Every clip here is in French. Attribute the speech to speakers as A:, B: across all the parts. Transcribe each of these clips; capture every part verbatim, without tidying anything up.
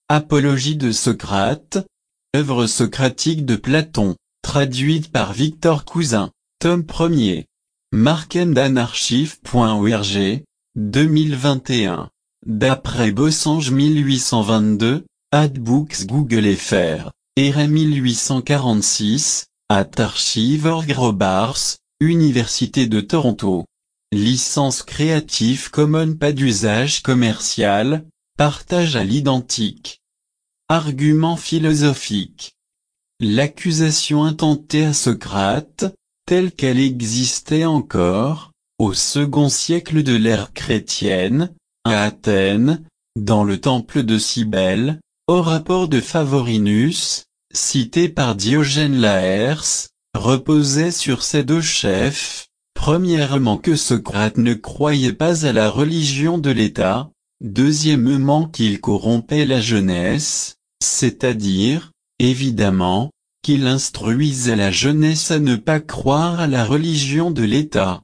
A: Apologie de Socrate, œuvre socratique de Platon, traduite par Victor Cousin, tome premier. Markendanarchive point org, deux mille vingt et un. D'après Bossange mille huit cent vingt-deux, Adbooks Google F R, R M mille huit cent quarante-six, at archive point org Robarts, Université de Toronto. Licence Creative Commons pas d'usage commercial, partage à l'identique. Argument philosophique. L'accusation intentée à Socrate, telle qu'elle existait encore, au second siècle de l'ère chrétienne, à Athènes, dans le temple de Cybèle, au rapport de Favorinus, cité par Diogène Laërce, reposait sur ces deux chefs, premièrement que Socrate ne croyait pas à la religion de l'État, deuxièmement qu'il corrompait la jeunesse, c'est-à-dire, évidemment, qu'il instruisait la jeunesse à ne pas croire à la religion de l'État.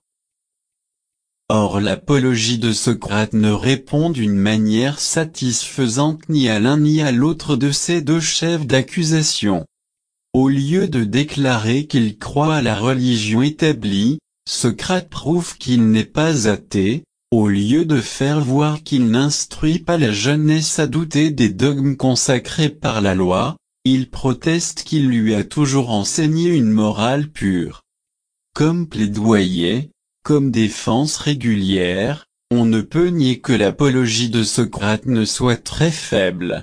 A: Or l'apologie de Socrate ne répond d'une manière satisfaisante ni à l'un ni à l'autre de ces deux chefs d'accusation. Au lieu de déclarer qu'il croit à la religion établie, Socrate prouve qu'il n'est pas athée, au lieu de faire voir qu'il n'instruit pas la jeunesse à douter des dogmes consacrés par la loi, il proteste qu'il lui a toujours enseigné une morale pure. Comme plaidoyer, comme défense régulière, on ne peut nier que l'apologie de Socrate ne soit très faible.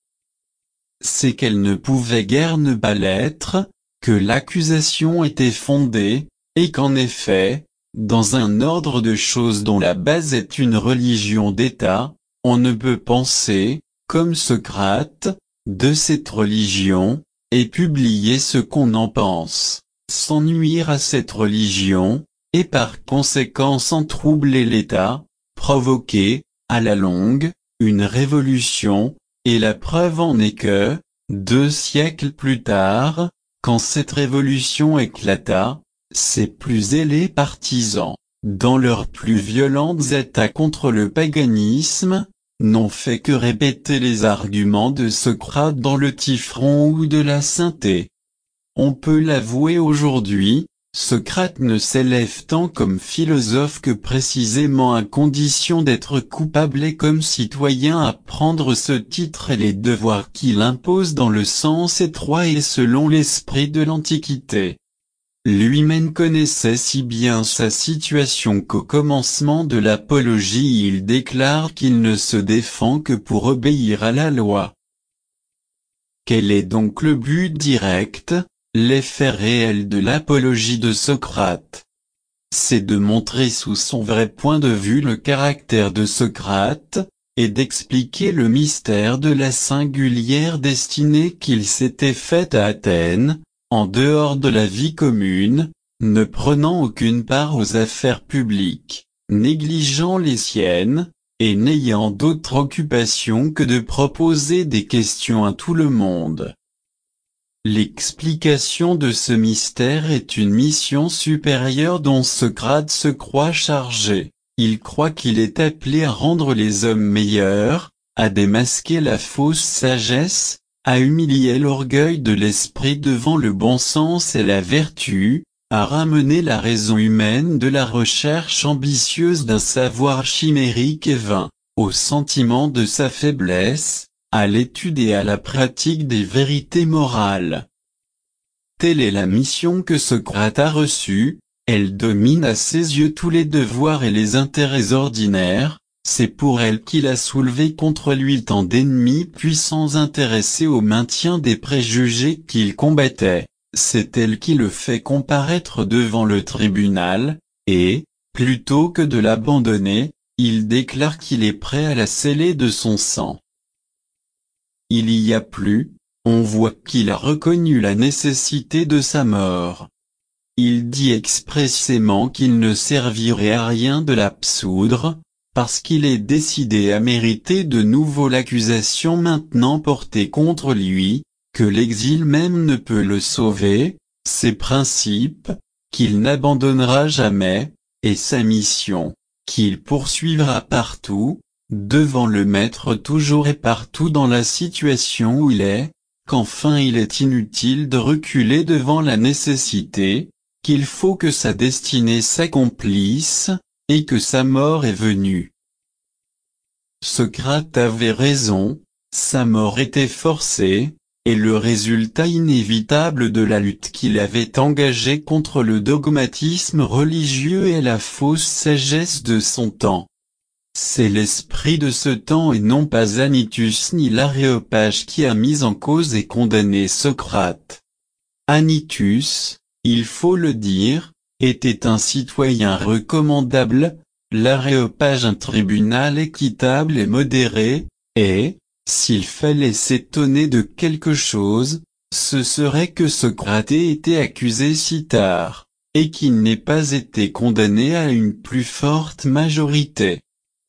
A: C'est qu'elle ne pouvait guère ne pas l'être, que l'accusation était fondée, et qu'en effet, dans un ordre de choses dont la base est une religion d'État, on ne peut penser, comme Socrate, de cette religion, et publier ce qu'on en pense, sans nuire à cette religion, et par conséquent sans troubler l'État, provoquer, à la longue, une révolution, et la preuve en est que, deux siècles plus tard, quand cette révolution éclata, ses plus zélés partisans, dans leurs plus violentes attaques contre le paganisme, n'ont fait que répéter les arguments de Socrate dans le Typhon ou de la Synthé. On peut l'avouer aujourd'hui, Socrate ne s'élève tant comme philosophe que précisément à condition d'être coupable et comme citoyen à prendre ce titre et les devoirs qu'il impose dans le sens étroit et selon l'esprit de l'Antiquité. Lui-même connaissait si bien sa situation qu'au commencement de l'apologie il déclare qu'il ne se défend que pour obéir à la loi. Quel est donc le but direct, l'effet réel de l'apologie de Socrate? C'est de montrer sous son vrai point de vue le caractère de Socrate, et d'expliquer le mystère de la singulière destinée qu'il s'était faite à Athènes, en dehors de la vie commune, ne prenant aucune part aux affaires publiques, négligeant les siennes, et n'ayant d'autre occupation que de proposer des questions à tout le monde. L'explication de ce mystère est une mission supérieure dont Socrate se croit chargé. Il croit qu'il est appelé à rendre les hommes meilleurs, à démasquer la fausse sagesse, à humilier l'orgueil de l'esprit devant le bon sens et la vertu, à ramener la raison humaine de la recherche ambitieuse d'un savoir chimérique et vain, au sentiment de sa faiblesse, à l'étude et à la pratique des vérités morales. Telle est la mission que Socrate a reçue, elle domine à ses yeux tous les devoirs et les intérêts ordinaires, c'est pour elle qu'il a soulevé contre lui tant d'ennemis puissants intéressés au maintien des préjugés qu'il combattait, c'est elle qui le fait comparaître devant le tribunal, et, plutôt que de l'abandonner, il déclare qu'il est prêt à la sceller de son sang. Il y a plus, on voit qu'il a reconnu la nécessité de sa mort. Il dit expressément qu'il ne servirait à rien de l'absoudre, parce qu'il est décidé à mériter de nouveau l'accusation maintenant portée contre lui, que l'exil même ne peut le sauver, ses principes, qu'il n'abandonnera jamais, et sa mission, qu'il poursuivra partout, devant le mettre toujours et partout dans la situation où il est, qu'enfin il est inutile de reculer devant la nécessité, qu'il faut que sa destinée s'accomplisse, et que sa mort est venue. Socrate avait raison, sa mort était forcée, et le résultat inévitable de la lutte qu'il avait engagée contre le dogmatisme religieux et la fausse sagesse de son temps. C'est l'esprit de ce temps et non pas Anytus ni l'Aréopage qui a mis en cause et condamné Socrate. Anytus, il faut le dire, était un citoyen recommandable, l'Aréopage un tribunal équitable et modéré, et, s'il fallait s'étonner de quelque chose, ce serait que Socrate ait été accusé si tard, et qu'il n'ait pas été condamné à une plus forte majorité.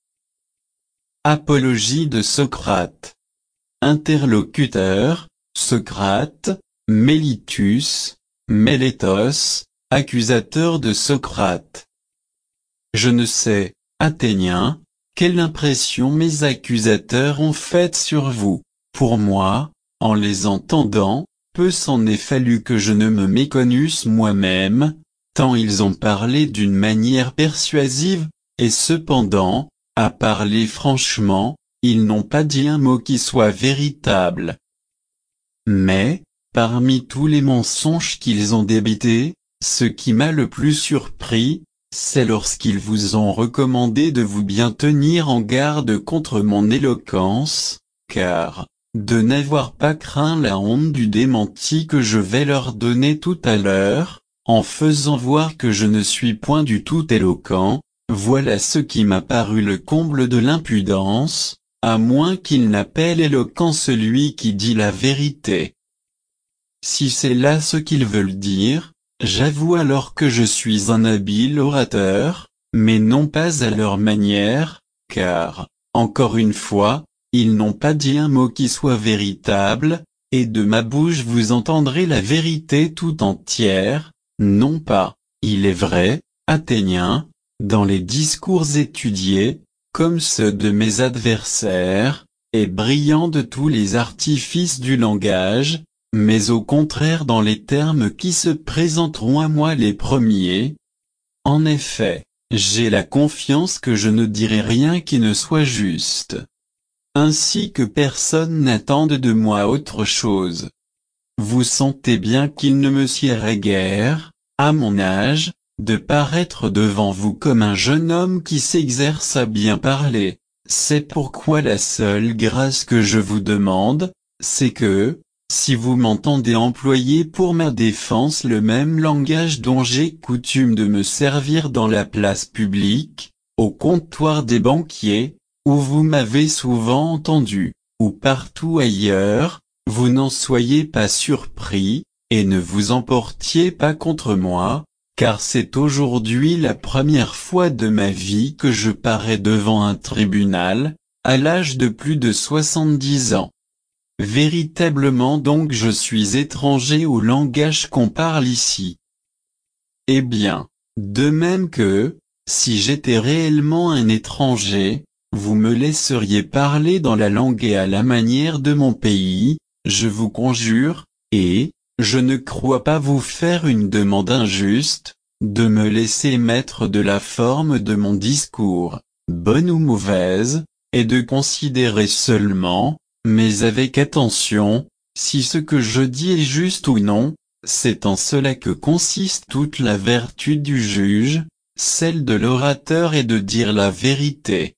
A: Apologie de Socrate. Interlocuteur, Socrate, Mélitus, Mélétos, accusateur de Socrate. Je ne sais, Athéniens, quelle impression mes accusateurs ont faite sur vous. Pour moi, en les entendant, peu s'en est fallu que je ne me méconnusse moi-même, tant ils ont parlé d'une manière persuasive, et cependant, à parler franchement, ils n'ont pas dit un mot qui soit véritable. Mais, parmi tous les mensonges qu'ils ont débités, ce qui m'a le plus surpris, c'est lorsqu'ils vous ont recommandé de vous bien tenir en garde contre mon éloquence, car, de n'avoir pas craint la honte du démenti que je vais leur donner tout à l'heure, en faisant voir que je ne suis point du tout éloquent, voilà ce qui m'a paru le comble de l'impudence, à moins qu'il n'appelle éloquent celui qui dit la vérité. Si c'est là ce qu'ils veulent dire, j'avoue alors que je suis un habile orateur, mais non pas à leur manière, car, encore une fois, ils n'ont pas dit un mot qui soit véritable, et de ma bouche vous entendrez la vérité tout entière, non pas, il est vrai, Athéniens, dans les discours étudiés, comme ceux de mes adversaires, et brillants de tous les artifices du langage, mais au contraire dans les termes qui se présenteront à moi les premiers. En effet, j'ai la confiance que je ne dirai rien qui ne soit juste. Ainsi que personne n'attende de moi autre chose. Vous sentez bien qu'il ne me siérait guère, à mon âge, de paraître devant vous comme un jeune homme qui s'exerce à bien parler. C'est pourquoi la seule grâce que je vous demande, c'est que, si vous m'entendez employer pour ma défense le même langage dont j'ai coutume de me servir dans la place publique, au comptoir des banquiers, où vous m'avez souvent entendu, ou partout ailleurs, vous n'en soyez pas surpris, et ne vous emportiez pas contre moi, car c'est aujourd'hui la première fois de ma vie que je parais devant un tribunal, à l'âge de plus de soixante-dix ans. Véritablement donc je suis étranger au langage qu'on parle ici. Eh bien, de même que, si j'étais réellement un étranger, vous me laisseriez parler dans la langue et à la manière de mon pays, je vous conjure, et, je ne crois pas vous faire une demande injuste, de me laisser mettre de la forme de mon discours, bonne ou mauvaise, et de considérer seulement, mais avec attention, si ce que je dis est juste ou non, c'est en cela que consiste toute la vertu du juge, celle de l'orateur est de dire la vérité.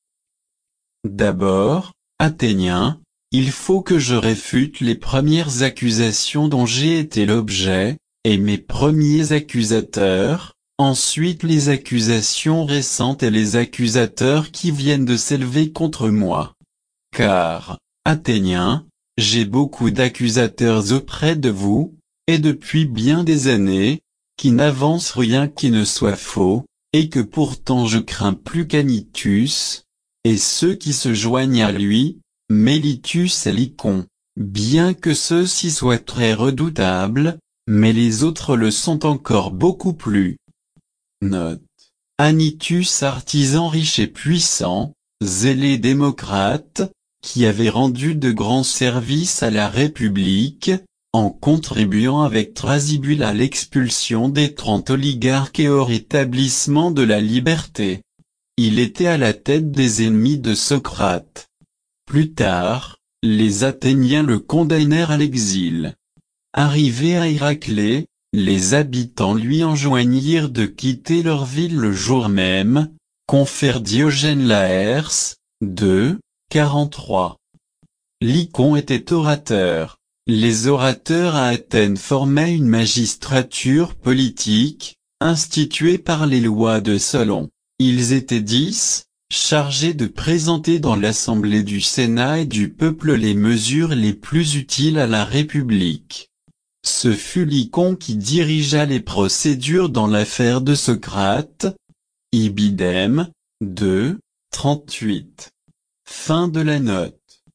A: D'abord, Athéniens, il faut que je réfute les premières accusations dont j'ai été l'objet, et mes premiers accusateurs, ensuite les accusations récentes et les accusateurs qui viennent de s'élever contre moi. Car, Athéniens, j'ai beaucoup d'accusateurs auprès de vous, et depuis bien des années, qui n'avancent rien qui ne soit faux, et que pourtant je crains plus qu'Anytus, et ceux qui se joignent à lui, Mélitus et Lycon, bien que ceux-ci soient très redoutables, mais les autres le sont encore beaucoup plus. Note. Anytus artisan riche et puissant, zélé démocrate, qui avait rendu de grands services à la République, en contribuant avec Thrasybule à l'expulsion des trente oligarques et au rétablissement de la liberté. Il était à la tête des ennemis de Socrate. Plus tard, les Athéniens le condamnèrent à l'exil. Arrivé à Héraclée, les habitants lui enjoignirent de quitter leur ville le jour même, confère Diogène Laërce, deux, quarante-trois. Lycon était orateur. Les orateurs à Athènes formaient une magistrature politique, instituée par les lois de Solon. Ils étaient dix, chargés de présenter dans l'assemblée du Sénat et du peuple les mesures les plus utiles à la République. Ce fut Lycon qui dirigea les procédures dans l'affaire de Socrate. Ibidem, deux, trente-huit. Fin de la note.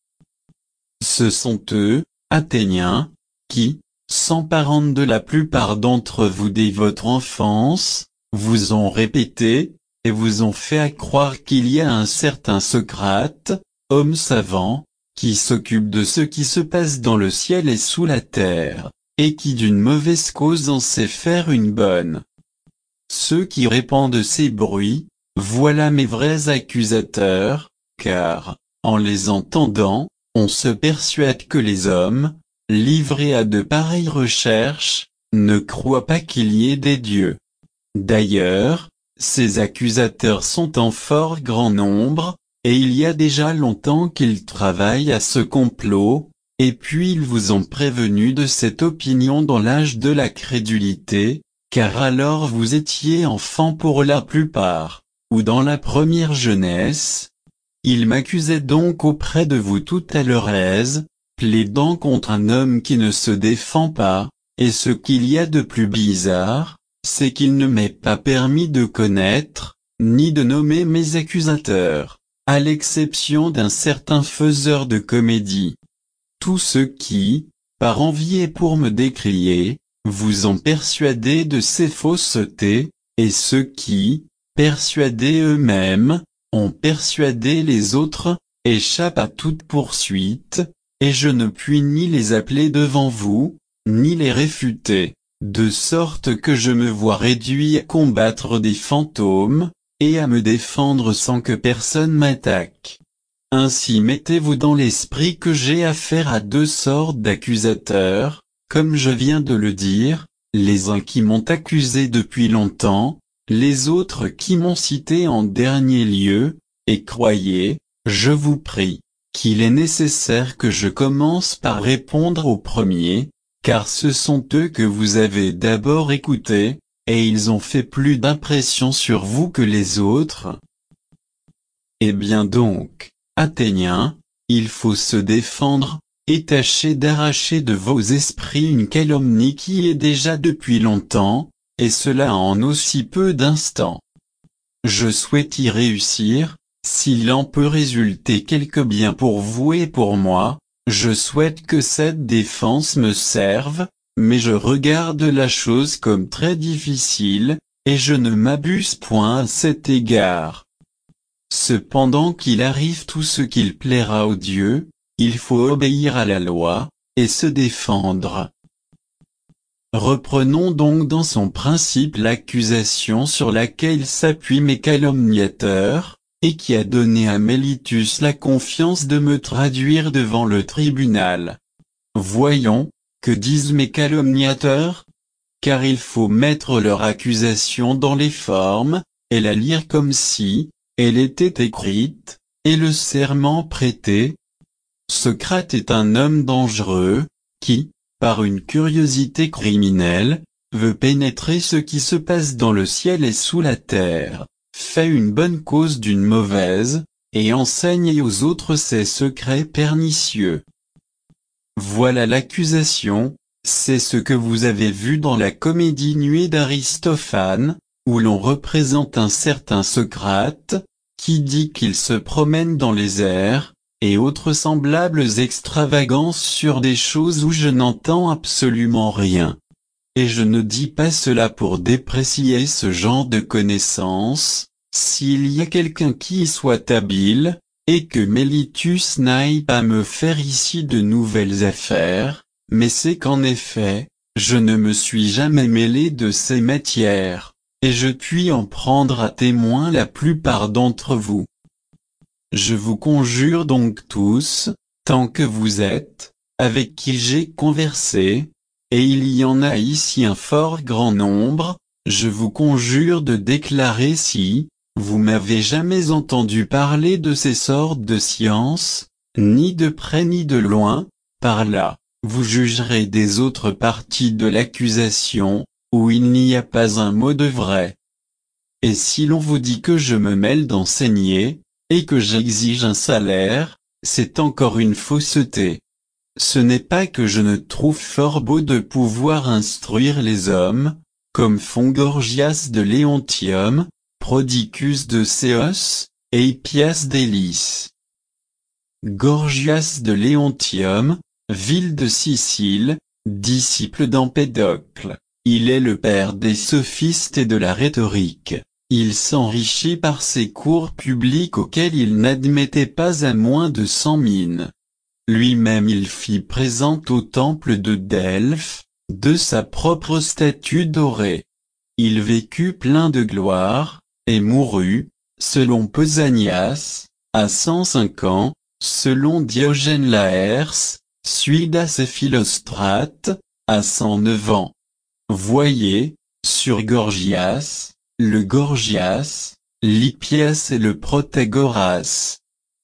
A: Ce sont eux, Athéniens, qui, s'emparant de la plupart d'entre vous dès votre enfance, vous ont répété, et vous ont fait croire qu'il y a un certain Socrate, homme savant, qui s'occupe de ce qui se passe dans le ciel et sous la terre, et qui d'une mauvaise cause en sait faire une bonne. Ceux qui répandent ces bruits, voilà mes vrais accusateurs, car, en les entendant, on se persuade que les hommes, livrés à de pareilles recherches, ne croient pas qu'il y ait des dieux. D'ailleurs, ces accusateurs sont en fort grand nombre, et il y a déjà longtemps qu'ils travaillent à ce complot, et puis ils vous ont prévenu de cette opinion dans l'âge de la crédulité, car alors vous étiez enfants pour la plupart, ou dans la première jeunesse. Ils m'accusaient donc auprès de vous tout à leur aise, plaidant contre un homme qui ne se défend pas, et ce qu'il y a de plus bizarre, c'est qu'il ne m'est pas permis de connaître, ni de nommer mes accusateurs, à l'exception d'un certain faiseur de comédie. Tous ceux qui, par envie et pour me décrier, vous ont persuadé de ces faussetés, et ceux qui, persuadés eux-mêmes, ont persuadé les autres, échappent à toute poursuite, et je ne puis ni les appeler devant vous, ni les réfuter, de sorte que je me vois réduit à combattre des fantômes, et à me défendre sans que personne m'attaque. Ainsi mettez-vous dans l'esprit que j'ai affaire à deux sortes d'accusateurs, comme je viens de le dire, les uns qui m'ont accusé depuis longtemps, les autres qui m'ont cité en dernier lieu, et croyez, je vous prie, qu'il est nécessaire que je commence par répondre aux premiers, car ce sont eux que vous avez d'abord écoutés, et ils ont fait plus d'impression sur vous que les autres. Eh bien donc, Athéniens, il faut se défendre, et tâcher d'arracher de vos esprits une calomnie qui est déjà depuis longtemps, et cela en aussi peu d'instants. Je souhaite y réussir, s'il en peut résulter quelque bien pour vous et pour moi, je souhaite que cette défense me serve, mais je regarde la chose comme très difficile, et je ne m'abuse point à cet égard. Cependant qu'il arrive tout ce qu'il plaira aux dieux, il faut obéir à la loi, et se défendre. Reprenons donc dans son principe l'accusation sur laquelle s'appuient mes calomniateurs, et qui a donné à Mélitus la confiance de me traduire devant le tribunal. Voyons, que disent mes calomniateurs? Car il faut mettre leur accusation dans les formes, et la lire comme si, elle était écrite, et le serment prêté. Socrate est un homme dangereux, qui, par une curiosité criminelle, veut pénétrer ce qui se passe dans le ciel et sous la terre, fait une bonne cause d'une mauvaise, et enseigne aux autres ses secrets pernicieux. Voilà l'accusation, c'est ce que vous avez vu dans la comédie Nuée d'Aristophane, où l'on représente un certain Socrate, qui dit qu'il se promène dans les airs, et autres semblables extravagances sur des choses où je n'entends absolument rien. Et je ne dis pas cela pour déprécier ce genre de connaissances, s'il y a quelqu'un qui soit habile, et que Mélitus n'aille pas me faire ici de nouvelles affaires, mais c'est qu'en effet, je ne me suis jamais mêlé de ces matières, et je puis en prendre à témoin la plupart d'entre vous. Je vous conjure donc tous, tant que vous êtes, avec qui j'ai conversé, et il y en a ici un fort grand nombre, je vous conjure de déclarer si, vous m'avez jamais entendu parler de ces sortes de sciences, ni de près ni de loin, par là, vous jugerez des autres parties de l'accusation, où il n'y a pas un mot de vrai. Et si l'on vous dit que je me mêle d'enseigner, et que j'exige un salaire, c'est encore une fausseté. Ce n'est pas que je ne trouve fort beau de pouvoir instruire les hommes, comme font Gorgias de Léontium, Prodicus de Céos, et Hippias d'Élis. Gorgias de Léontium, ville de Sicile, disciple d'Empédocle, il est le père des sophistes et de la rhétorique. Il s'enrichit par ses cours publics auxquels il n'admettait pas à moins de cent mines. Lui-même il fit présente au temple de Delphes, de sa propre statue dorée. Il vécut plein de gloire, et mourut, selon Pausanias, à cent cinq ans, selon Diogène Laërce, Suidas et Philostrate, à cent neuf ans. Voyez, sur Gorgias, le Gorgias, l'Hippias et le Protagoras.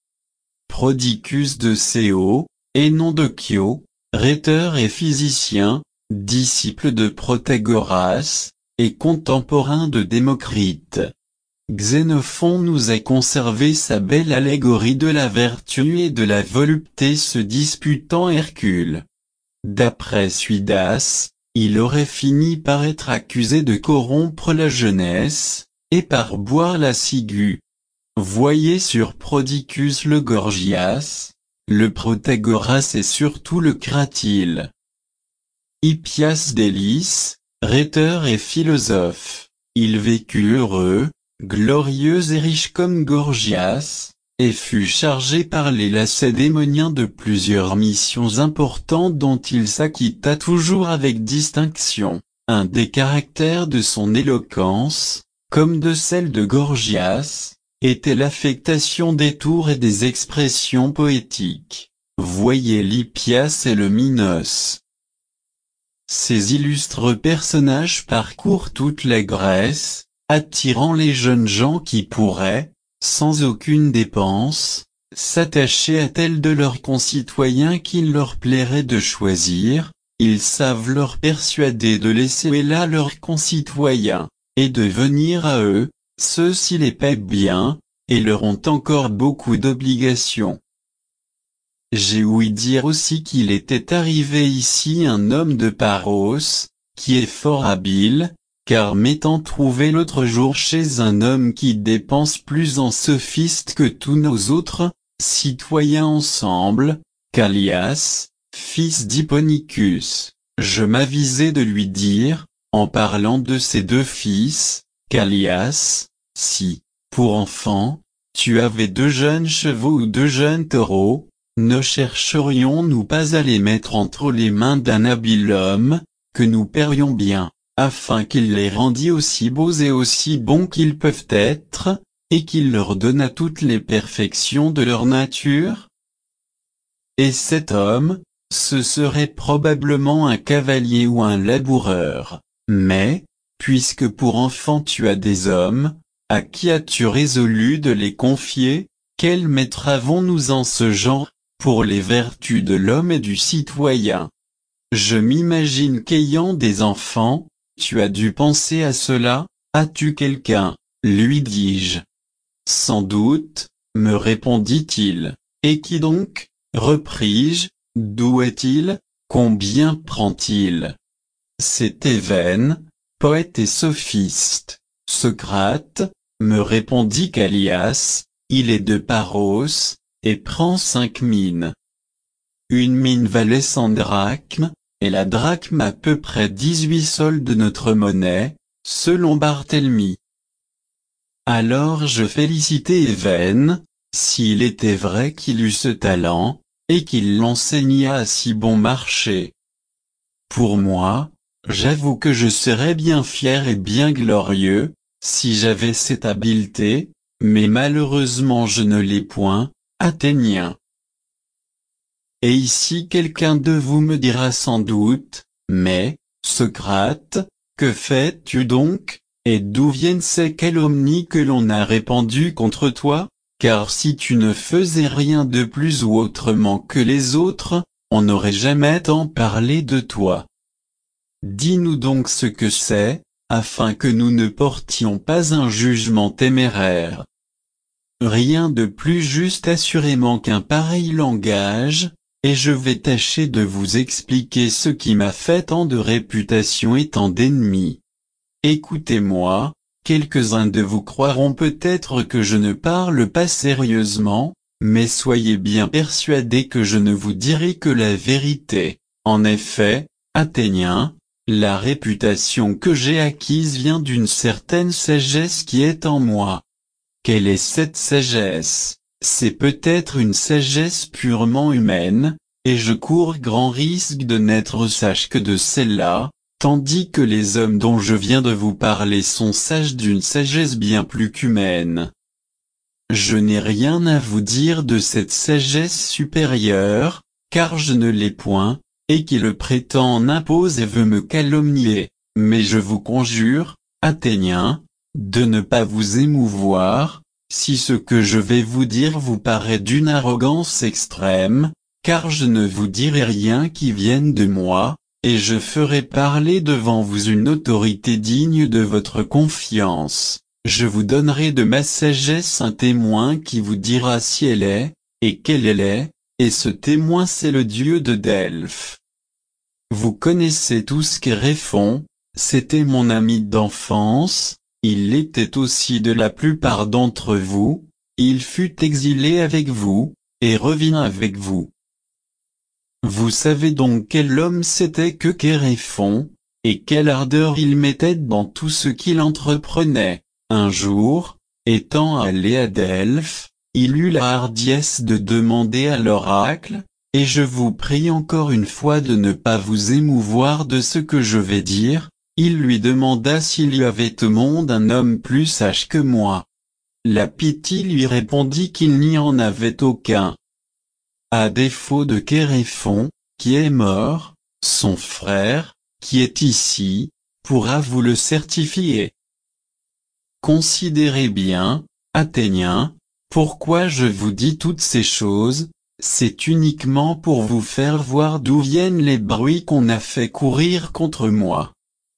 A: Prodicus de Céo, et nom de Chio, rhéteur et physicien, disciple de Protagoras, et contemporain de Démocrite. Xénophon nous a conservé sa belle allégorie de la vertu et de la volupté se disputant Hercule. D'après Suidas, il aurait fini par être accusé de corrompre la jeunesse, et par boire la ciguë. Voyez sur Prodicus le Gorgias, le Protagoras et surtout le Cratyle. Hippias d'Élis, rhéteur et philosophe, il vécut heureux, glorieux et riche comme Gorgias, et fut chargé par les lacédémoniens de plusieurs missions importantes dont il s'acquitta toujours avec distinction. Un des caractères de son éloquence, comme de celle de Gorgias, était l'affectation des tours et des expressions poétiques. Voyez l'Hippias et le Minos. Ces illustres personnages parcourent toute la Grèce, attirant les jeunes gens qui pourraient, sans aucune dépense, s'attacher à tel de leurs concitoyens qu'il leur plairait de choisir. Ils savent leur persuader de laisser là leurs concitoyens, et de venir à eux, ceux-ci les paient bien, et leur ont encore beaucoup d'obligations. J'ai ouï dire aussi qu'il était arrivé ici un homme de Paros, qui est fort habile, car m'étant trouvé l'autre jour chez un homme qui dépense plus en sophistes que tous nos autres citoyens ensemble, Callias, fils d'Hipponicus, je m'avisai de lui dire, en parlant de ses deux fils, Callias, si, pour enfant, tu avais deux jeunes chevaux ou deux jeunes taureaux, ne chercherions-nous pas à les mettre entre les mains d'un habile homme, que nous paierions bien, afin qu'il les rendît aussi beaux et aussi bons qu'ils peuvent être, et qu'il leur donnât toutes les perfections de leur nature? Et cet homme, ce serait probablement un cavalier ou un laboureur, mais, puisque pour enfant tu as des hommes, à qui as-tu résolu de les confier? Quel maître avons-nous en ce genre, pour les vertus de l'homme et du citoyen? Je m'imagine qu'ayant des enfants, tu as dû penser à cela. As-tu quelqu'un? Lui dis-je. Sans doute, me répondit-il. Et qui donc? Repris-je. D'où est-il? Combien prend-il? C'est Évène, poète et sophiste. Socrate, me répondit Callias, il est de Paros, et prend cinq mines. Une mine valait cent drachmes, et la drachme à peu près dix-huit sols de notre monnaie, selon Barthélemy. Alors je félicitai Évène, s'il était vrai qu'il eût ce talent, et qu'il l'enseignât à si bon marché. Pour moi, j'avoue que je serais bien fier et bien glorieux, si j'avais cette habileté, mais malheureusement je ne l'ai point, Athénien. Et ici quelqu'un de vous me dira sans doute, mais, Socrate, que fais-tu donc, et d'où viennent ces calomnies que l'on a répandues contre toi? Car si tu ne faisais rien de plus ou autrement que les autres, on n'aurait jamais tant parlé de toi. Dis-nous donc ce que c'est, afin que nous ne portions pas un jugement téméraire. Rien de plus juste assurément qu'un pareil langage, et je vais tâcher de vous expliquer ce qui m'a fait tant de réputation et tant d'ennemis. Écoutez-moi, quelques-uns de vous croiront peut-être que je ne parle pas sérieusement, mais soyez bien persuadés que je ne vous dirai que la vérité. En effet, Athéniens, la réputation que j'ai acquise vient d'une certaine sagesse qui est en moi. Quelle est cette sagesse? C'est peut-être une sagesse purement humaine, et je cours grand risque de n'être sage que de celle-là, tandis que les hommes dont je viens de vous parler sont sages d'une sagesse bien plus qu'humaine. Je n'ai rien à vous dire de cette sagesse supérieure, car je ne l'ai point, et qui le prétend en impose et veut me calomnier, mais je vous conjure, Athéniens, de ne pas vous émouvoir, si ce que je vais vous dire vous paraît d'une arrogance extrême, car je ne vous dirai rien qui vienne de moi, et je ferai parler devant vous une autorité digne de votre confiance. Je vous donnerai de ma sagesse un témoin qui vous dira si elle est, et quelle elle est, et ce témoin c'est le dieu de Delphes. Vous connaissez tous Kéréphon, c'était mon ami d'enfance, il l'était aussi de la plupart d'entre vous, il fut exilé avec vous, et revint avec vous. Vous savez donc quel homme c'était que Kéréphon, et quelle ardeur il mettait dans tout ce qu'il entreprenait. Un jour, étant allé à Delphes, il eut la hardiesse de demander à l'oracle, et je vous prie encore une fois de ne pas vous émouvoir de ce que je vais dire, il lui demanda s'il y avait au monde un homme plus sage que moi. La Pythie lui répondit qu'il n'y en avait aucun. À défaut de Kéréphon, qui est mort, son frère, qui est ici, pourra vous le certifier. Considérez bien, Athéniens, pourquoi je vous dis toutes ces choses, c'est uniquement pour vous faire voir d'où viennent les bruits qu'on a fait courir contre moi.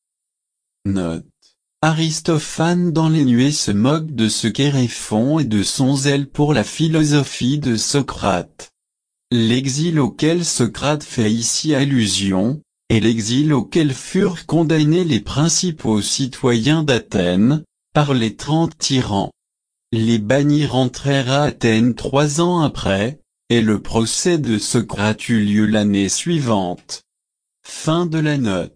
A: Note. Aristophane dans les nuées se moque de ce Kéréphon et de son zèle pour la philosophie de Socrate. L'exil auquel Socrate fait ici allusion, est l'exil auquel furent condamnés les principaux citoyens d'Athènes, par les trente tyrans. Les bannis rentrèrent à Athènes trois ans après, et le procès de Socrate eut lieu l'année suivante. Fin de la note.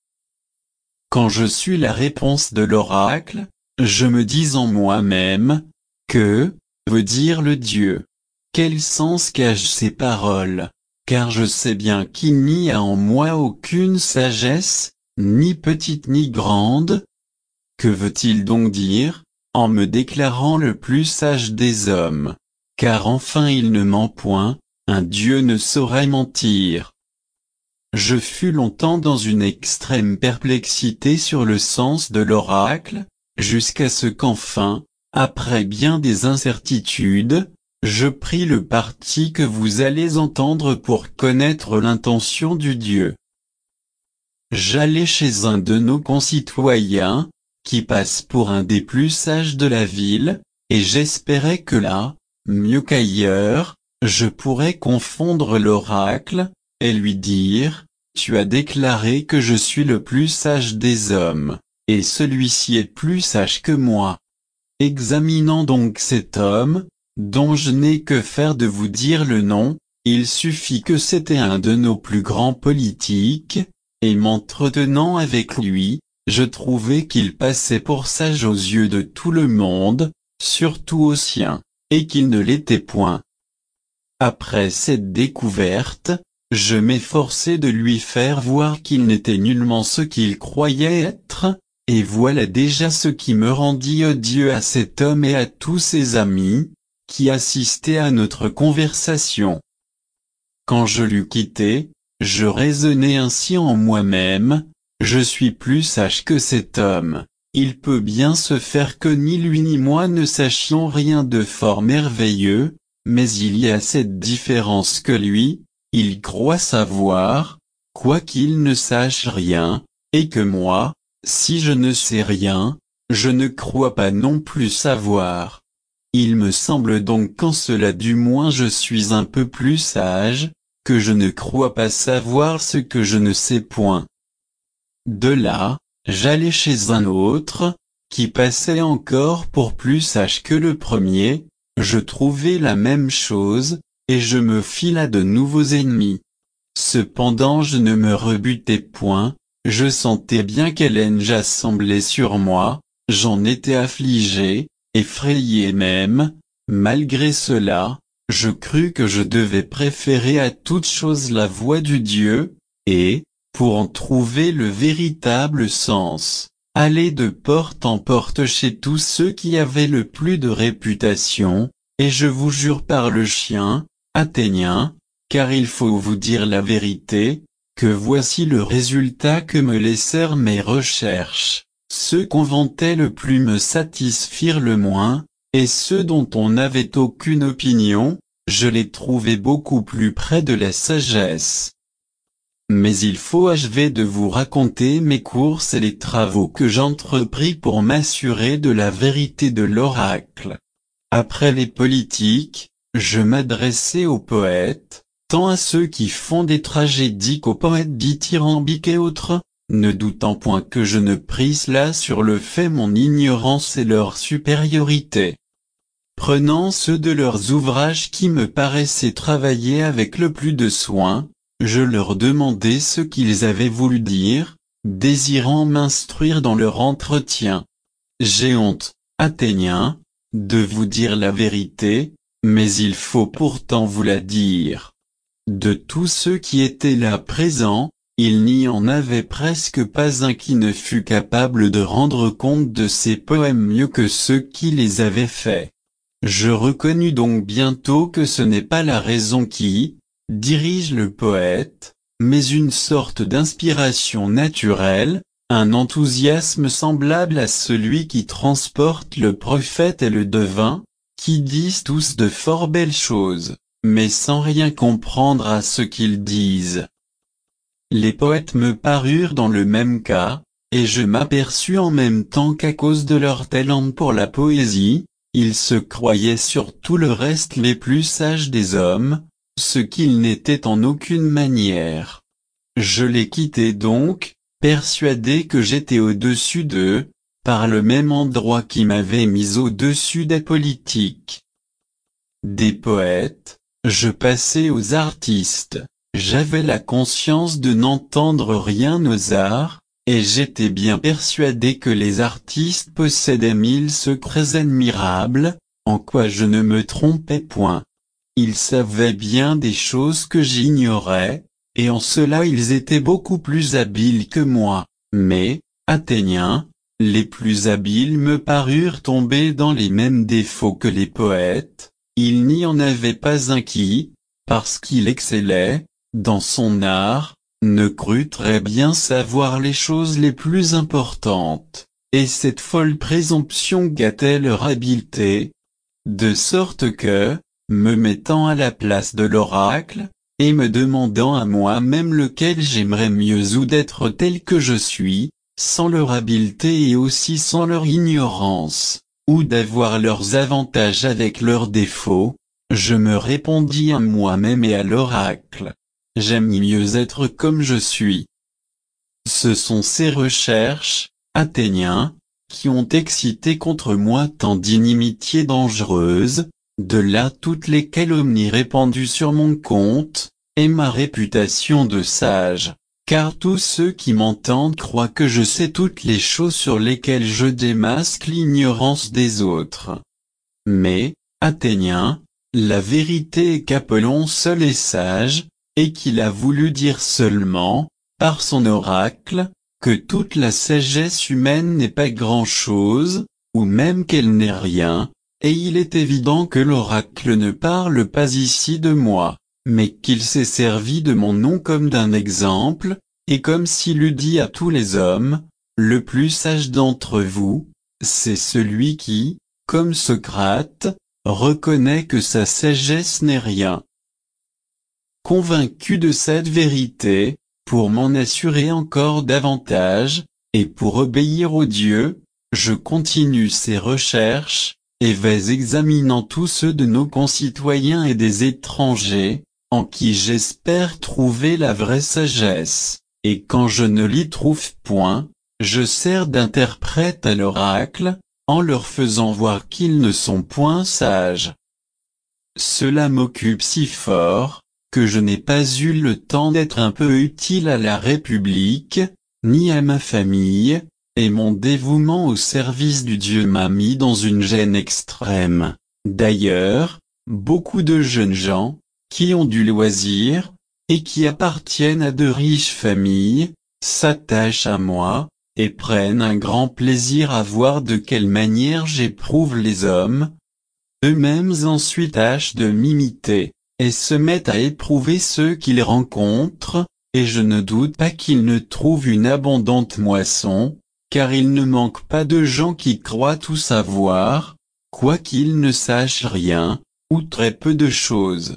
A: Quand je suis la réponse de l'oracle, je me dis en moi-même, que veut dire le Dieu? Quel sens cachent ces paroles? Car je sais bien qu'il n'y a en moi aucune sagesse, ni petite ni grande. Que veut-il donc dire, en me déclarant le plus sage des hommes? Car enfin il ne ment point, un Dieu ne saurait mentir. Je fus longtemps dans une extrême perplexité sur le sens de l'oracle, jusqu'à ce qu'enfin, après bien des incertitudes, je pris le parti que vous allez entendre pour connaître l'intention du Dieu. J'allai chez un de nos concitoyens, qui passe pour un des plus sages de la ville, et j'espérais que là, mieux qu'ailleurs, je pourrais confondre l'oracle, et lui dire, tu as déclaré que je suis le plus sage des hommes, et celui-ci est plus sage que moi. Examinant donc cet homme, dont je n'ai que faire de vous dire le nom, il suffit que c'était un de nos plus grands politiques, et m'entretenant avec lui, je trouvais qu'il passait pour sage aux yeux de tout le monde, surtout aux siens, et qu'il ne l'était point. Après cette découverte, je m'efforçai de lui faire voir qu'il n'était nullement ce qu'il croyait être, et voilà déjà ce qui me rendit odieux à cet homme et à tous ses amis, qui assistaient à notre conversation. Quand je l'eus quitté, je raisonnai ainsi en moi-même, je suis plus sage que cet homme, il peut bien se faire que ni lui ni moi ne sachions rien de fort merveilleux, mais il y a cette différence que lui, il croit savoir, quoiqu'il ne sache rien, et que moi, si je ne sais rien, je ne crois pas non plus savoir. Il me semble donc qu'en cela du moins je suis un peu plus sage, que je ne crois pas savoir ce que je ne sais point. De là, j'allai chez un autre, qui passait encore pour plus sage que le premier, je trouvai la même chose, et je me fis là de nouveaux ennemis. Cependant je ne me rebutai point, je sentais bien quelle haine j'assemblais sur moi, j'en étais affligé, effrayé même, malgré cela, je crus que je devais préférer à toute chose la voix du Dieu, et, pour en trouver le véritable sens, aller de porte en porte chez tous ceux qui avaient le plus de réputation, et je vous jure par le chien, Athénien, car il faut vous dire la vérité, que voici le résultat que me laissèrent mes recherches. Ceux qu'on vantait le plus me satisfirent le moins, et ceux dont on n'avait aucune opinion, je les trouvais beaucoup plus près de la sagesse. Mais il faut achever de vous raconter mes courses et les travaux que j'entrepris pour m'assurer de la vérité de l'oracle. Après les politiques, je m'adressai aux poètes, tant à ceux qui font des tragédies qu'aux poètes dithyrambiques et autres, ne doutant point que je ne prisse là sur le fait mon ignorance et leur supériorité. Prenant ceux de leurs ouvrages qui me paraissaient travailler avec le plus de soin, je leur demandai ce qu'ils avaient voulu dire, désirant m'instruire dans leur entretien. J'ai honte, Athéniens, de vous dire la vérité, mais il faut pourtant vous la dire. De tous ceux qui étaient là présents, il n'y en avait presque pas un qui ne fût capable de rendre compte de ces poèmes mieux que ceux qui les avaient faits. Je reconnus donc bientôt que ce n'est pas la raison qui dirige le poète, mais une sorte d'inspiration naturelle, un enthousiasme semblable à celui qui transporte le prophète et le devin, qui disent tous de fort belles choses, mais sans rien comprendre à ce qu'ils disent. Les poètes me parurent dans le même cas, et je m'aperçus en même temps qu'à cause de leur talent pour la poésie, ils se croyaient sur tout le reste les plus sages des hommes, ce qu'ils n'étaient en aucune manière. Je les quittai donc, persuadé que j'étais au-dessus d'eux, par le même endroit qui m'avait mis au-dessus des politiques. Des poètes, je passai aux artistes. J'avais la conscience de n'entendre rien aux arts, et j'étais bien persuadé que les artistes possédaient mille secrets admirables, en quoi je ne me trompais point. Ils savaient bien des choses que j'ignorais, et en cela ils étaient beaucoup plus habiles que moi, mais, Athéniens, les plus habiles me parurent tomber dans les mêmes défauts que les poètes, il n'y en avait pas un qui, parce qu'il excellait, dans son art, ne crut très bien savoir les choses les plus importantes, et cette folle présomption gâtait leur habileté, de sorte que, me mettant à la place de l'oracle, et me demandant à moi-même lequel j'aimerais mieux ou d'être tel que je suis, sans leur habileté et aussi sans leur ignorance, ou d'avoir leurs avantages avec leurs défauts, je me répondis à moi-même et à l'oracle. J'aime mieux être comme je suis. Ce sont ces recherches, Athéniens, qui ont excité contre moi tant d'inimitiés dangereuses, de là toutes les calomnies répandues sur mon compte, et ma réputation de sage. car tous ceux qui m'entendent croient que je sais toutes les choses sur lesquelles je démasque l'ignorance des autres. Mais, Athéniens, la vérité est qu'Apollon seul est sage, et qu'il a voulu dire seulement, par son oracle, que toute la sagesse humaine n'est pas grand-chose, ou même qu'elle n'est rien, et il est évident que l'oracle ne parle pas ici de moi, mais qu'il s'est servi de mon nom comme d'un exemple, et comme s'il eût dit à tous les hommes, le plus sage d'entre vous, c'est celui qui, comme Socrate, reconnaît que sa sagesse n'est rien. Convaincu de cette vérité, pour m'en assurer encore davantage, et pour obéir aux dieux, je continue ces recherches, et vais examinant tous ceux de nos concitoyens et des étrangers, en qui j'espère trouver la vraie sagesse, et quand je ne l'y trouve point, je sers d'interprète à l'oracle, en leur faisant voir qu'ils ne sont point sages. Cela m'occupe si fort, que je n'ai pas eu le temps d'être un peu utile à la République, ni à ma famille, et mon dévouement au service du Dieu m'a mis dans une gêne extrême. D'ailleurs, beaucoup de jeunes gens, qui ont du loisir, et qui appartiennent à de riches familles, s'attachent à moi, et prennent un grand plaisir à voir de quelle manière j'éprouve les hommes. Eux-mêmes ensuite tâchent de m'imiter, et se mettent à éprouver ceux qu'ils rencontrent, et je ne doute pas qu'ils ne trouvent une abondante moisson, car il ne manque pas de gens qui croient tout savoir, quoiqu'ils ne sachent rien, ou très peu de choses.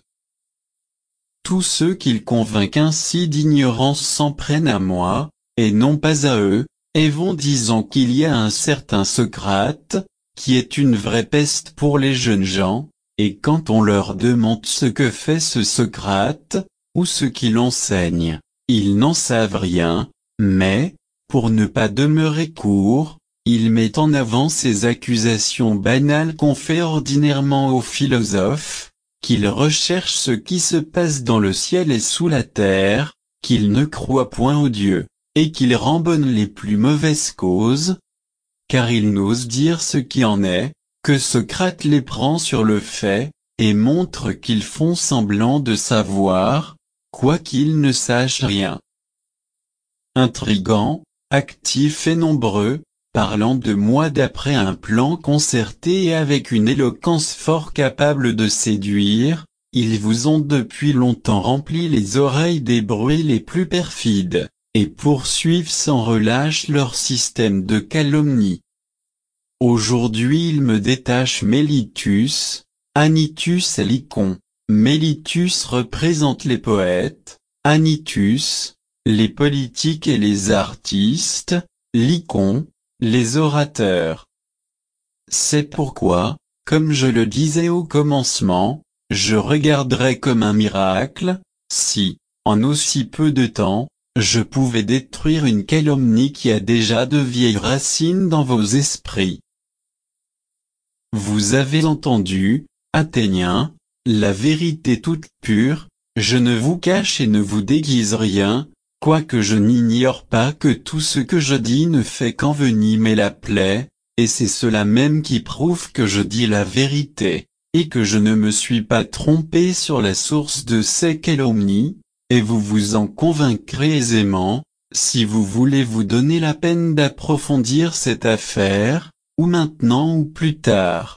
A: Tous ceux qu'ils convainquent ainsi d'ignorance s'en prennent à moi, et non pas à eux, et vont disant qu'il y a un certain Socrate, qui est une vraie peste pour les jeunes gens, et quand on leur demande ce que fait ce Socrate, ou ce qu'il enseigne, ils n'en savent rien, mais, pour ne pas demeurer court, ils mettent en avant ces accusations banales qu'on fait ordinairement aux philosophes, qu'ils recherchent ce qui se passe dans le ciel et sous la terre, qu'ils ne croient point aux dieux, et qu'ils rembonnent les plus mauvaises causes, car ils n'osent dire ce qui en est, que Socrate les prend sur le fait, et montre qu'ils font semblant de savoir, quoiqu'ils ne sachent rien. Intrigants, actifs et nombreux, parlant de moi d'après un plan concerté et avec une éloquence fort capable de séduire, ils vous ont depuis longtemps rempli les oreilles des bruits les plus perfides, et poursuivent sans relâche leur système de calomnie. Aujourd'hui il me détache Mélitus, Anytus et Lycon. Mélitus représente les poètes, Anytus, les politiques et les artistes, Lycon, les orateurs. C'est pourquoi, comme je le disais au commencement, je regarderais comme un miracle, si, en aussi peu de temps, je pouvais détruire une calomnie qui a déjà de vieilles racines dans vos esprits. Vous avez entendu, Athéniens, la vérité toute pure, je ne vous cache et ne vous déguise rien, quoique je n'ignore pas que tout ce que je dis ne fait qu'envenimer la plaie, et c'est cela même qui prouve que je dis la vérité, et que je ne me suis pas trompé sur la source de ces calomnies, et vous vous en convaincrez aisément, si vous voulez vous donner la peine d'approfondir cette affaire, ou maintenant ou plus tard.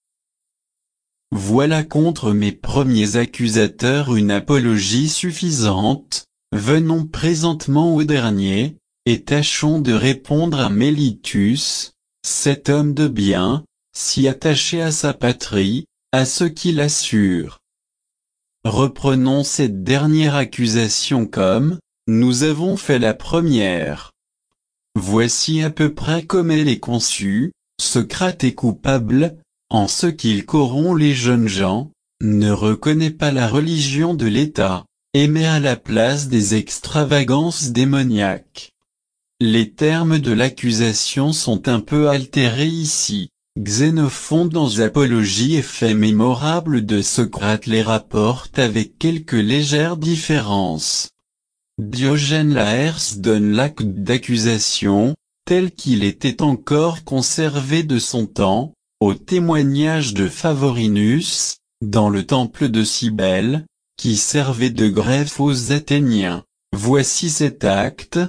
A: Voilà contre mes premiers accusateurs une apologie suffisante, venons présentement au dernier, et tâchons de répondre à Mélitus, cet homme de bien, si attaché à sa patrie, à ce qu'il assure. Reprenons cette dernière accusation comme, nous avons fait la première. Voici à peu près comme elle est conçue. Socrate est coupable, en ce qu'il corrompt les jeunes gens, ne reconnaît pas la religion de l'État, et met à la place des extravagances démoniaques. Les termes de l'accusation sont un peu altérés ici. Xénophon dans Apologie et faits mémorables de Socrate les rapporte avec quelques légères différences. Diogène Laërce donne l'acte d'accusation, tel qu'il était encore conservé de son temps, au témoignage de Favorinus, dans le temple de Cybèle, qui servait de greffe aux Athéniens. Voici cet acte.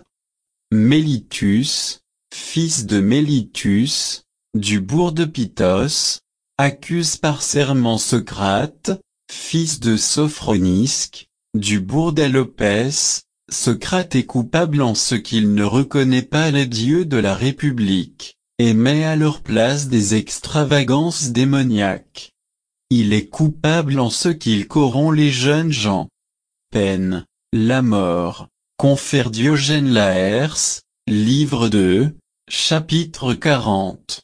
A: Mélitus, fils de Mélitus, du bourg de Pythos, accuse par serment Socrate, fils de Sophronisque, du bourg d'Alopès. Socrate est coupable en ce qu'il ne reconnaît pas les dieux de la République, et met à leur place des extravagances démoniaques. Il est coupable en ce qu'il corrompt les jeunes gens. Peine, la mort. Confère Diogène Laërce, livre deux, chapitre quarante.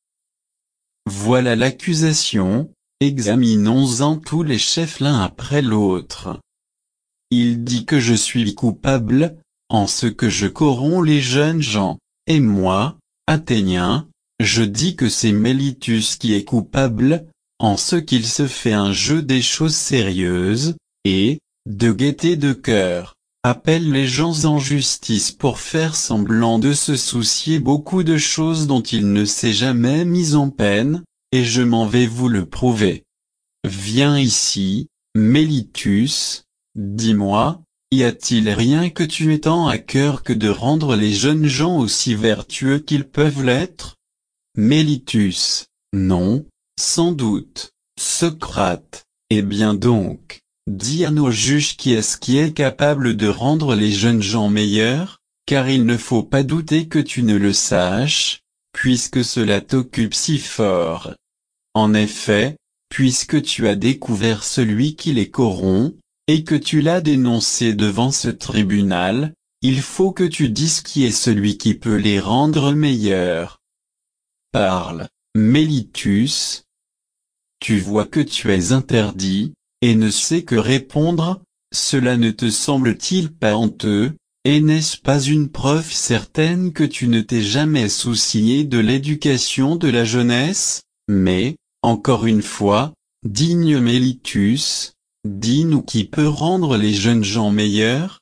A: Voilà l'accusation, examinons-en tous les chefs l'un après l'autre. Il dit que je suis coupable, en ce que je corromps les jeunes gens, et moi, Athénien, je dis que c'est Mélitus qui est coupable, en ce qu'il se fait un jeu des choses sérieuses, et, de gaieté de cœur, appelle les gens en justice pour faire semblant de se soucier beaucoup de choses dont il ne s'est jamais mis en peine, et je m'en vais vous le prouver. Viens ici, Mélitus. Dis-moi, y a-t-il rien que tu aies tant à cœur que de rendre les jeunes gens aussi vertueux qu'ils peuvent l'être? Mélitus, non, sans doute. Socrate, eh bien donc, dis à nos juges qui est-ce qui est capable de rendre les jeunes gens meilleurs, car il ne faut pas douter que tu ne le saches, puisque cela t'occupe si fort. En effet, puisque tu as découvert celui qui les corrompt, et que tu l'as dénoncé devant ce tribunal, il faut que tu dises qui est celui qui peut les rendre meilleurs. Parle, Mélitus. Tu vois que tu es interdit, et ne sais que répondre, cela ne te semble-t-il pas honteux, et n'est-ce pas une preuve certaine que tu ne t'es jamais soucié de l'éducation de la jeunesse? Mais, encore une fois, digne Mélitus, dis-nous qui peut rendre les jeunes gens meilleurs?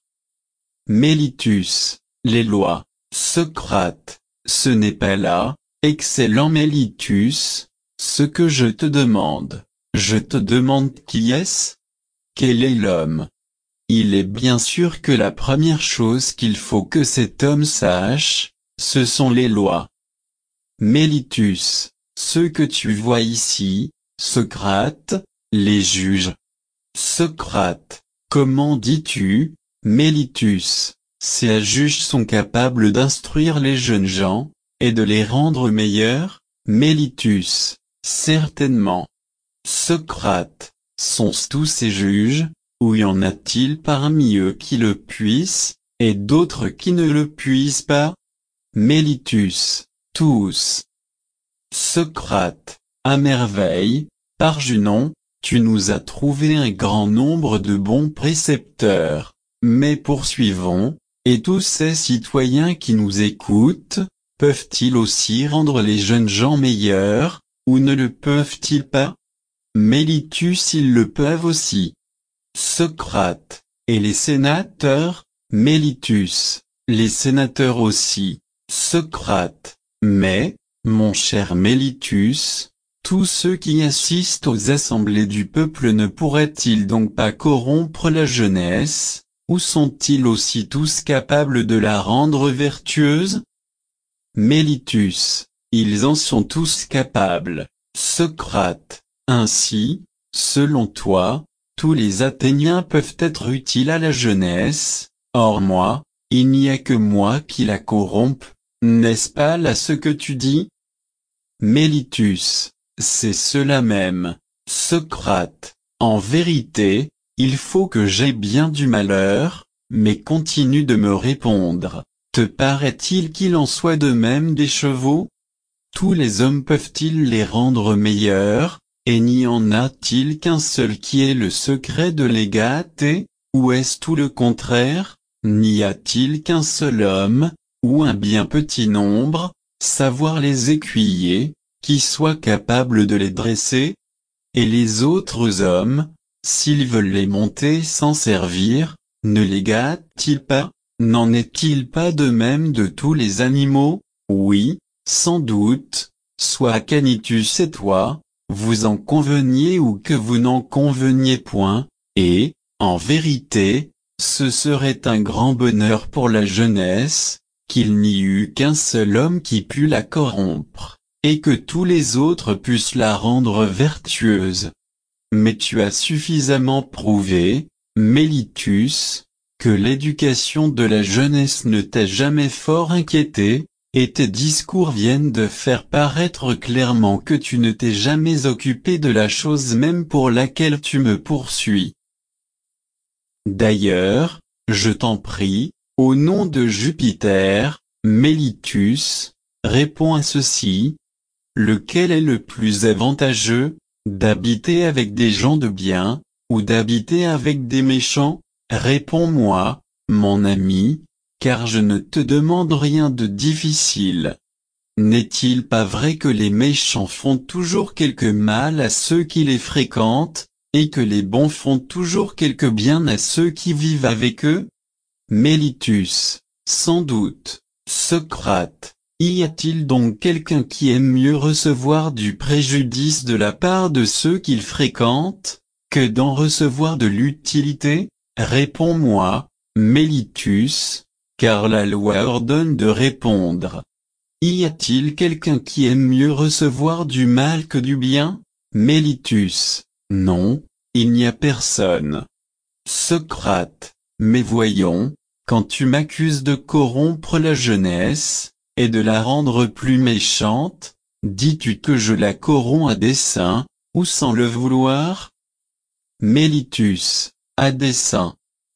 A: Mélitus, les lois. Socrate, ce n'est pas là, excellent Mélitus, ce que je te demande. Je te demande qui est-ce? Quel est l'homme? Il est bien sûr que la première chose qu'il faut que cet homme sache, ce sont les lois. Mélitus, ceux que tu vois ici, Socrate, les juges. Socrate, comment dis-tu, Mélitus, ces juges sont capables d'instruire les jeunes gens, et de les rendre meilleurs? Mélitus, certainement. Socrate, sont-ce tous ces juges, ou y en a-t-il parmi eux qui le puissent, et d'autres qui ne le puissent pas? Mélitus, tous. Socrate, à merveille, par Junon, tu nous as trouvé un grand nombre de bons précepteurs, mais poursuivons, et tous ces citoyens qui nous écoutent, peuvent-ils aussi rendre les jeunes gens meilleurs, ou ne le peuvent-ils pas? Mélitus, ils le peuvent aussi. Socrate, et les sénateurs? Mélitus, les sénateurs aussi. Socrate, mais, mon cher Mélitus, tous ceux qui assistent aux assemblées du peuple ne pourraient-ils donc pas corrompre la jeunesse, ou sont-ils aussi tous capables de la rendre vertueuse? Mélitus, ils en sont tous capables. Socrate, ainsi, selon toi, tous les Athéniens peuvent être utiles à la jeunesse, or moi, il n'y a que moi qui la corrompe, n'est-ce pas là ce que tu dis? Mélitus, c'est cela même. Socrate, en vérité, il faut que j'aie bien du malheur, mais continue de me répondre. Te paraît-il qu'il en soit de même des chevaux? Tous les hommes peuvent-ils les rendre meilleurs, et n'y en a-t-il qu'un seul qui ait le secret de les gâter, ou est-ce tout le contraire? N'y a-t-il qu'un seul homme, ou un bien petit nombre, savoir les écuyer, qui soit capable de les dresser? Et les autres hommes, s'ils veulent les monter sans servir, Ne les gâte-t-il pas? N'en est-il pas de même de tous les animaux? Oui, sans doute, soit qu'Anitus et toi, vous en conveniez ou que vous n'en conveniez point, et, en vérité, ce serait un grand bonheur pour la jeunesse, qu'il n'y eût qu'un seul homme qui pût la corrompre, et que tous les autres pussent la rendre vertueuse. Mais tu as suffisamment prouvé, Mélitus, que l'éducation de la jeunesse ne t'a jamais fort inquiété, et tes discours viennent de faire paraître clairement que tu ne t'es jamais occupé de la chose même pour laquelle tu me poursuis. D'ailleurs, je t'en prie, au nom de Jupiter, Mélitus, réponds à ceci. Lequel est le plus avantageux, d'habiter avec des gens de bien, ou d'habiter avec des méchants? Réponds-moi, mon ami, car je ne te demande rien de difficile. N'est-il pas vrai que les méchants font toujours quelque mal à ceux qui les fréquentent, et que les bons font toujours quelque bien à ceux qui vivent avec eux? Mélitus, sans doute. Socrate, y a-t-il donc quelqu'un qui aime mieux recevoir du préjudice de la part de ceux qu'il fréquente, que d'en recevoir de l'utilité? Réponds-moi, Mélitus, car la loi ordonne de répondre. Y a-t-il quelqu'un qui aime mieux recevoir du mal que du bien? Mélitus, non, il n'y a personne. Socrate, mais voyons, quand tu m'accuses de corrompre la jeunesse, et de la rendre plus méchante, dis-tu que je la corromps à dessein, ou sans le vouloir? Mélitus, à dessein.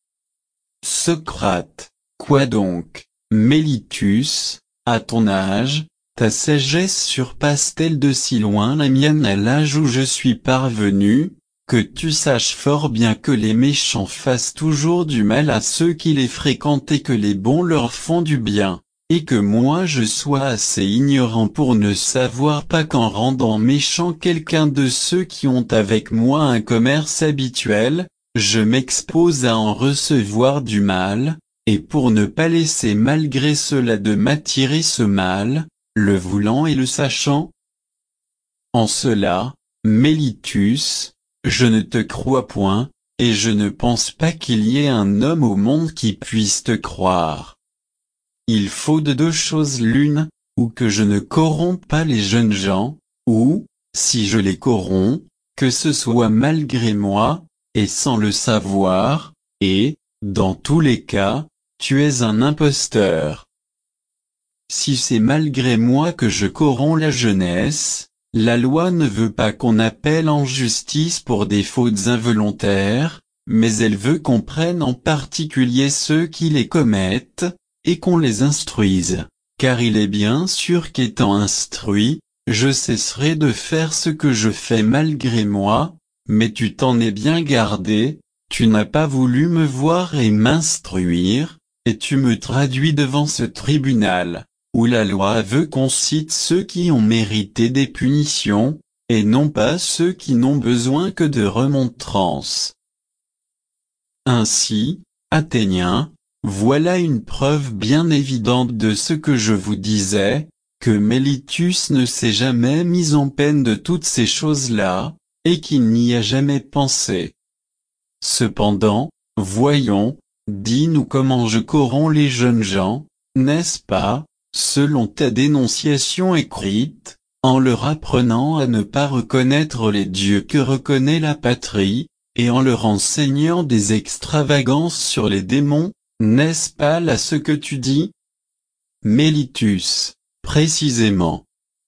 A: Socrate, quoi donc, Mélitus, à ton âge, ta sagesse surpasse-t-elle de si loin la mienne à l'âge où je suis parvenu, que tu saches fort bien que les méchants fassent toujours du mal à ceux qui les fréquentent et que les bons leur font du bien, et que moi je sois assez ignorant pour ne savoir pas qu'en rendant méchant quelqu'un de ceux qui ont avec moi un commerce habituel, je m'expose à en recevoir du mal, et pour ne pas laisser malgré cela de m'attirer ce mal, le voulant et le sachant. En cela, Mélitus, je ne te crois point, et je ne pense pas qu'il y ait un homme au monde qui puisse te croire. Il faut de deux choses l'une, ou que je ne corromps pas les jeunes gens, ou, si je les corromps, que ce soit malgré moi, et sans le savoir, et, dans tous les cas, tu es un imposteur. Si c'est malgré moi que je corromps la jeunesse, la loi ne veut pas qu'on appelle en justice pour des fautes involontaires, mais elle veut qu'on prenne en particulier ceux qui les commettent, et qu'on les instruise, car il est bien sûr qu'étant instruit, je cesserai de faire ce que je fais malgré moi, mais tu t'en es bien gardé, tu n'as pas voulu me voir et m'instruire, et tu me traduis devant ce tribunal, où la loi veut qu'on cite ceux qui ont mérité des punitions, et non pas ceux qui n'ont besoin que de remontrances. Ainsi, Athéniens, voilà une preuve bien évidente de ce que je vous disais, que Mélitus ne s'est jamais mis en peine de toutes ces choses-là, et qu'il n'y a jamais pensé. Cependant, voyons, dis-nous comment je corromps les jeunes gens, n'est-ce pas, selon ta dénonciation écrite, en leur apprenant à ne pas reconnaître les dieux que reconnaît la patrie, et en leur enseignant des extravagances sur les démons, n'est-ce pas là ce que tu dis? Mélitus, précisément.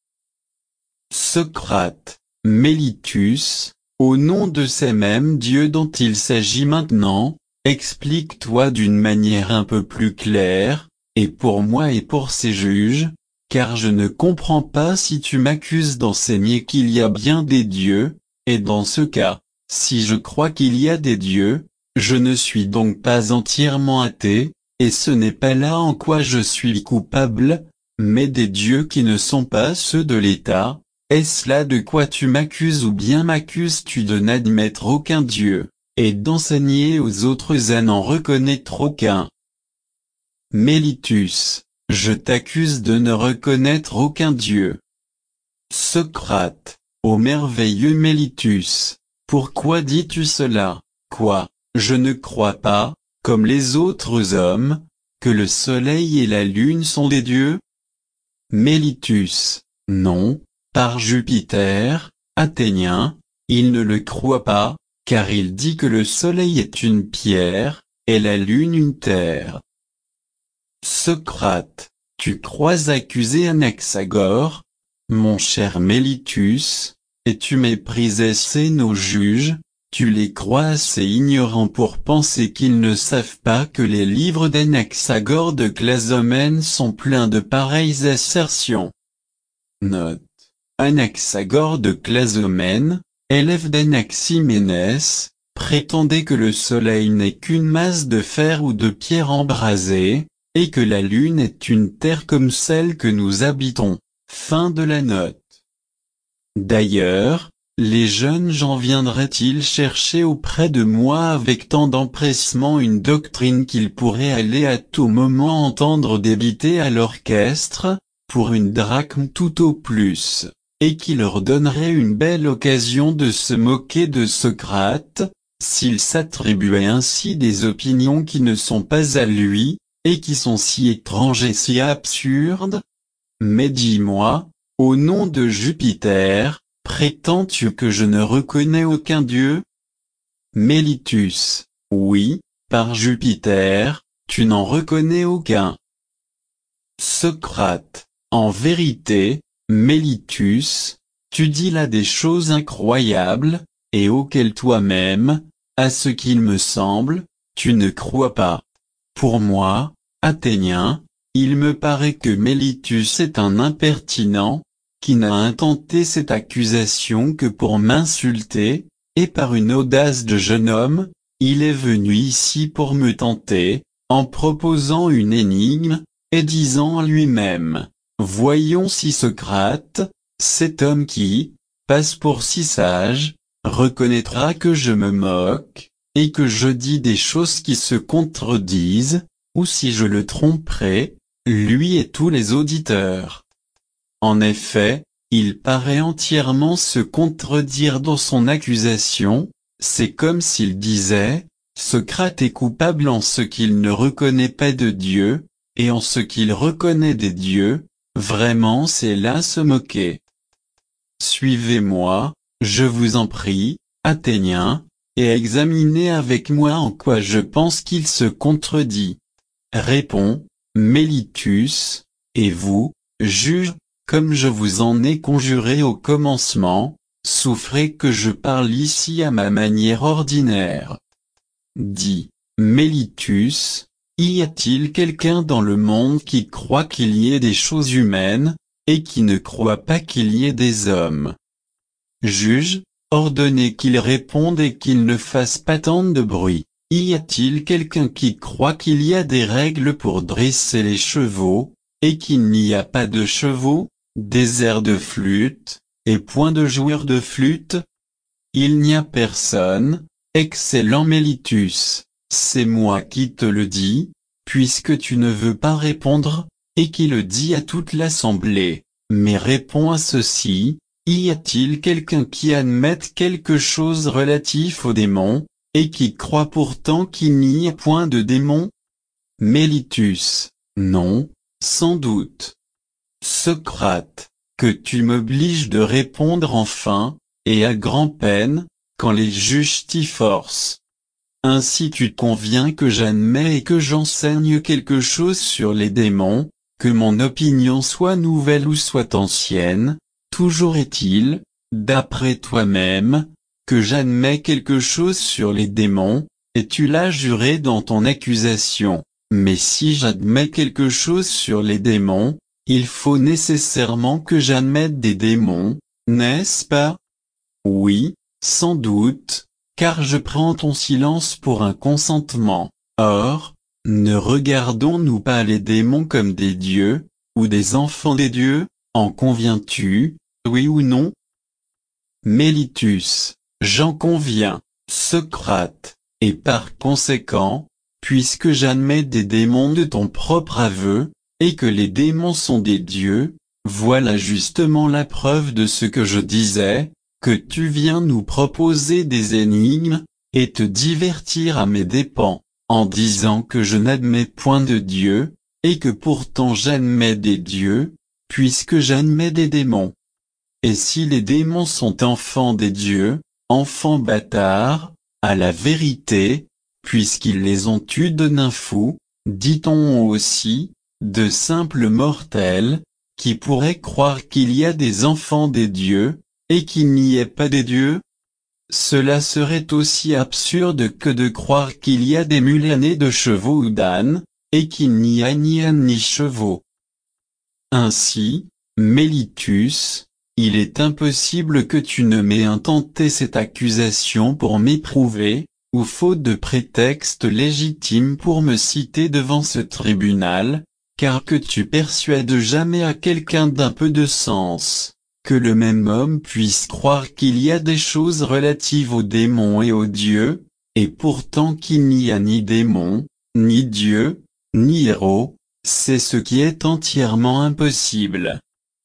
A: Socrate, Mélitus, au nom de ces mêmes dieux dont il s'agit maintenant, explique-toi d'une manière un peu plus claire, et pour moi et pour ces juges, car je ne comprends pas si tu m'accuses d'enseigner qu'il y a bien des dieux, et dans ce cas, si je crois qu'il y a des dieux, je ne suis donc pas entièrement athée, et ce n'est pas là en quoi je suis coupable, mais des dieux qui ne sont pas ceux de l'État. Est-ce là de quoi tu m'accuses ou bien m'accuses-tu de n'admettre aucun dieu, et d'enseigner aux autres à n'en reconnaître aucun. Mélitus, je t'accuse de ne reconnaître aucun Dieu. Socrate, ô merveilleux Mélitus, pourquoi dis-tu cela? Quoi, je ne crois pas, comme les autres hommes, que le soleil et la lune sont des dieux? Mélitus, non, par Jupiter, Athénien, il ne le croit pas, car il dit que le soleil est une pierre, et la lune une terre. Socrate, tu crois accuser Anaxagore, mon cher Mélitus, et tu méprises assez nos juges, tu les crois assez ignorants pour penser qu'ils ne savent pas que les livres d'Anaxagore de Clazomène sont pleins de pareilles assertions. Note. Anaxagore de Clazomène, élève d'Anaximénès, prétendait que le soleil n'est qu'une masse de fer ou de pierre embrasée, et que la lune est une terre comme celle que nous habitons. Fin de la note. D'ailleurs, les jeunes gens viendraient-ils chercher auprès de moi avec tant d'empressement une doctrine qu'ils pourraient aller à tout moment entendre débiter à l'orchestre, pour une drachme tout au plus, et qui leur donnerait une belle occasion de se moquer de Socrate, s'il s'attribuait ainsi des opinions qui ne sont pas à lui, et qui sont si étranges et si absurdes? Mais dis-moi, au nom de Jupiter, prétends-tu que je ne reconnais aucun dieu? Mélitus, oui, par Jupiter, tu n'en reconnais aucun. Socrate, en vérité, Mélitus, tu dis là des choses incroyables, et auxquelles toi-même, à ce qu'il me semble, tu ne crois pas. Pour moi, Athénien, il me paraît que Mélitus est un impertinent, qui n'a intenté cette accusation que pour m'insulter, et par une audace de jeune homme, il est venu ici pour me tenter, en proposant une énigme, et disant lui-même, voyons si Socrate, cet homme qui, passe pour si sage, reconnaîtra que je me moque, et que je dis des choses qui se contredisent, ou si je le tromperai, lui et tous les auditeurs. En effet, il paraît entièrement se contredire dans son accusation, c'est comme s'il disait, Socrate est coupable en ce qu'il ne reconnaît pas de Dieu, et en ce qu'il reconnaît des dieux, vraiment c'est là se moquer. Suivez-moi, je vous en prie, Athéniens, et examinez avec moi en quoi je pense qu'il se contredit. Répond, Mélitus, et vous, juge, comme je vous en ai conjuré au commencement, souffrez que je parle ici à ma manière ordinaire. Dit, Mélitus, y a-t-il quelqu'un dans le monde qui croit qu'il y ait des choses humaines, et qui ne croit pas qu'il y ait des hommes? Juge, ordonnez qu'il réponde et qu'il ne fasse pas tant de bruit. Y a-t-il quelqu'un qui croit qu'il y a des règles pour dresser les chevaux, et qu'il n'y a pas de chevaux, des airs de flûte, et point de joueurs de flûte? Il n'y a personne, excellent Mélitus, c'est moi qui te le dis, puisque tu ne veux pas répondre, et qui le dit à toute l'assemblée, mais réponds à ceci, y a-t-il quelqu'un qui admette quelque chose relatif aux démons, et qui croit pourtant qu'il n'y a point de démons? Mélitus, non, sans doute. Socrate, que tu m'obliges de répondre enfin, et à grand-peine, quand les juges t'y forcent. Ainsi tu conviens que j'admets et que j'enseigne quelque chose sur les démons, que mon opinion soit nouvelle ou soit ancienne, toujours est-il, d'après toi-même, que j'admets quelque chose sur les démons, et tu l'as juré dans ton accusation. Mais si j'admets quelque chose sur les démons, il faut nécessairement que j'admette des démons, n'est-ce pas? Oui, sans doute, car je prends ton silence pour un consentement. Or, ne regardons-nous pas les démons comme des dieux, ou des enfants des dieux, en conviens-tu, oui ou non? Mélitus, j'en conviens. Socrate, et par conséquent, puisque j'admets des démons de ton propre aveu, et que les démons sont des dieux, voilà justement la preuve de ce que je disais, que tu viens nous proposer des énigmes, et te divertir à mes dépens, en disant que je n'admets point de Dieu, et que pourtant j'admets des dieux, puisque j'admets des démons. Et si les démons sont enfants des dieux, enfants bâtards, à la vérité, puisqu'ils les ont eus de nains fous, dit-on aussi, de simples mortels, qui pourraient croire qu'il y a des enfants des dieux, et qu'il n'y ait pas des dieux? Cela serait aussi absurde que de croire qu'il y a des mulets nés de chevaux ou d'ânes, et qu'il n'y a ni ânes ni chevaux. Ainsi, Mélitus, il est impossible que tu ne m'aies intenté cette accusation pour m'éprouver, ou faute de prétexte légitime pour me citer devant ce tribunal, car que tu persuades jamais à quelqu'un d'un peu de sens, que le même homme puisse croire qu'il y a des choses relatives aux démons et aux dieux, et pourtant qu'il n'y a ni démons, ni dieux, ni héros, c'est ce qui est entièrement impossible.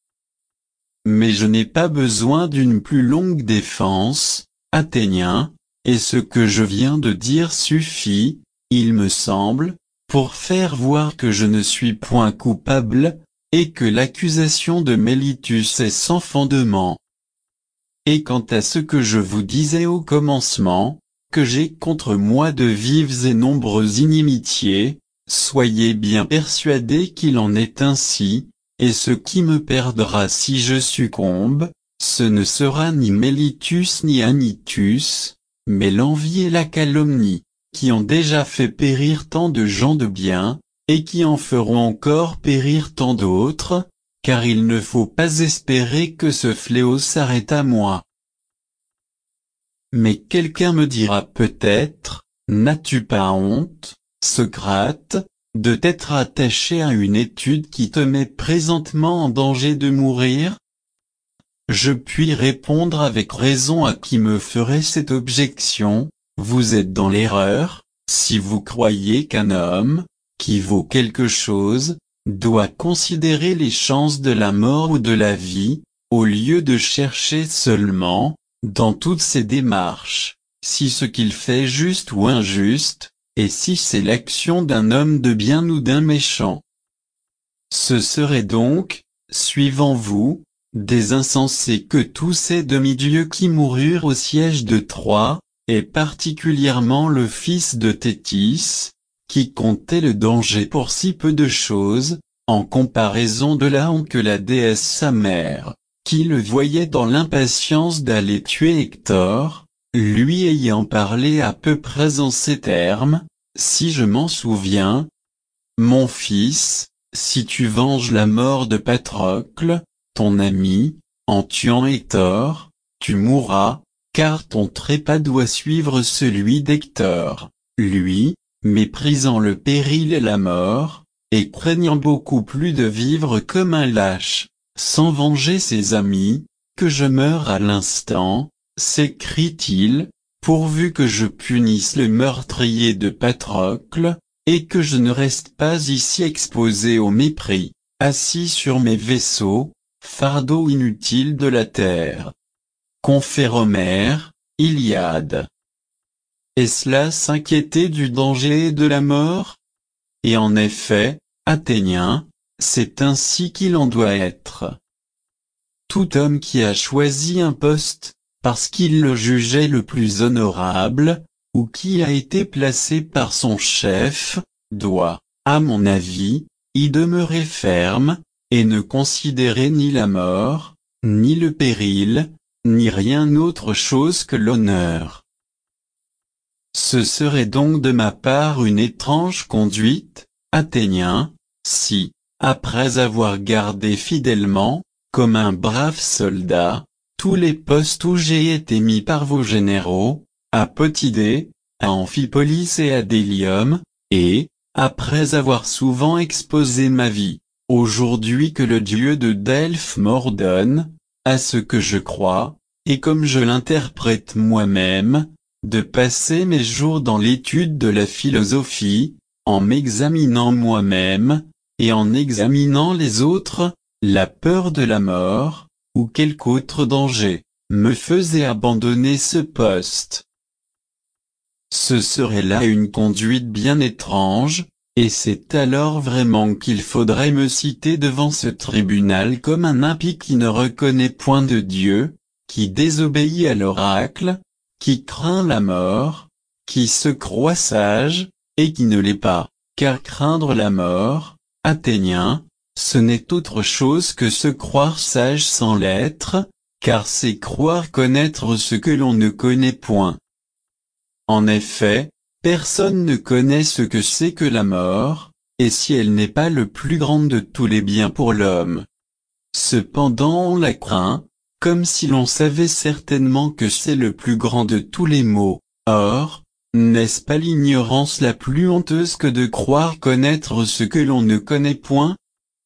A: Mais je n'ai pas besoin d'une plus longue défense, Athéniens, et ce que je viens de dire suffit, il me semble, pour faire voir que je ne suis point coupable, et que l'accusation de Mélitus est sans fondement. Et quant à ce que je vous disais au commencement, que j'ai contre moi de vives et nombreuses inimitiés, soyez bien persuadés qu'il en est ainsi, et ce qui me perdra si je succombe, ce ne sera ni Mélitus ni Anytus, mais l'envie et la calomnie, qui ont déjà fait périr tant de gens de bien, et qui en feront encore périr tant d'autres, car il ne faut pas espérer que ce fléau s'arrête à moi. Mais quelqu'un me dira peut-être, n'as-tu pas honte, Socrate, de t'être attaché à une étude qui te met présentement en danger de mourir? Je puis répondre avec raison à qui me ferait cette objection, vous êtes dans l'erreur, si vous croyez qu'un homme, qui vaut quelque chose, doit considérer les chances de la mort ou de la vie, au lieu de chercher seulement, dans toutes ses démarches, si ce qu'il fait est juste ou injuste, et si c'est l'action d'un homme de bien ou d'un méchant. Ce serait donc, suivant vous, des insensés que tous ces demi-dieux qui moururent au siège de Troie, et particulièrement le fils de Thétis, qui comptait le danger pour si peu de choses, en comparaison de la honte que la déesse sa mère, qui le voyait dans l'impatience d'aller tuer Hector, lui ayant parlé à peu près en ces termes, si je m'en souviens. Mon fils, si tu venges la mort de Patrocle, ton ami, en tuant Hector, tu mourras, car ton trépas doit suivre celui d'Hector. Lui, méprisant le péril et la mort, et craignant beaucoup plus de vivre comme un lâche, sans venger ses amis, que je meure à l'instant, s'écrie-t-il, pourvu que je punisse le meurtrier de Patrocle, et que je ne reste pas ici exposé au mépris, assis sur mes vaisseaux, fardeau inutile de la terre. Confère Homère, Iliade. Est-ce là s'inquiéter du danger et de la mort? Et en effet, Athéniens, c'est ainsi qu'il en doit être. Tout homme qui a choisi un poste, parce qu'il le jugeait le plus honorable, ou qui a été placé par son chef, doit, à mon avis, y demeurer ferme, et ne considérer ni la mort, ni le péril, ni rien autre chose que l'honneur. Ce serait donc de ma part une étrange conduite, Athéniens, si, après avoir gardé fidèlement, comme un brave soldat, tous les postes où j'ai été mis par vos généraux, à Potidée, à Amphipolis et à Délium, et, après avoir souvent exposé ma vie, aujourd'hui que le dieu de Delphes m'ordonne, à ce que je crois, et comme je l'interprète moi-même, de passer mes jours dans l'étude de la philosophie, en m'examinant moi-même, et en examinant les autres, la peur de la mort, ou quelque autre danger, me faisait abandonner ce poste. Ce serait là une conduite bien étrange, et c'est alors vraiment qu'il faudrait me citer devant ce tribunal comme un impie qui ne reconnaît point de Dieu, qui désobéit à l'oracle, qui craint la mort, qui se croit sage, et qui ne l'est pas, car craindre la mort, Athéniens, ce n'est autre chose que se croire sage sans l'être, car c'est croire connaître ce que l'on ne connaît point. En effet, personne ne connaît ce que c'est que la mort, et si elle n'est pas le plus grand de tous les biens pour l'homme. Cependant on la craint, comme si l'on savait certainement que c'est le plus grand de tous les maux. Or, n'est-ce pas l'ignorance la plus honteuse que de croire connaître ce que l'on ne connaît point?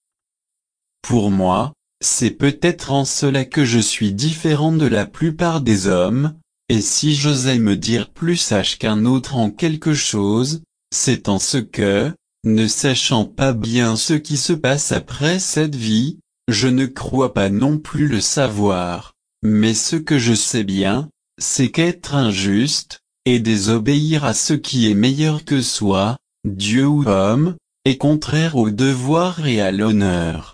A: Pour moi, c'est peut-être en cela que je suis différent de la plupart des hommes, et si j'osais me dire plus sage qu'un autre en quelque chose, c'est en ce que, ne sachant pas bien ce qui se passe après cette vie, je ne crois pas non plus le savoir, mais ce que je sais bien, c'est qu'être injuste, et désobéir à ce qui est meilleur que soi, Dieu ou homme, est contraire au devoir et à l'honneur.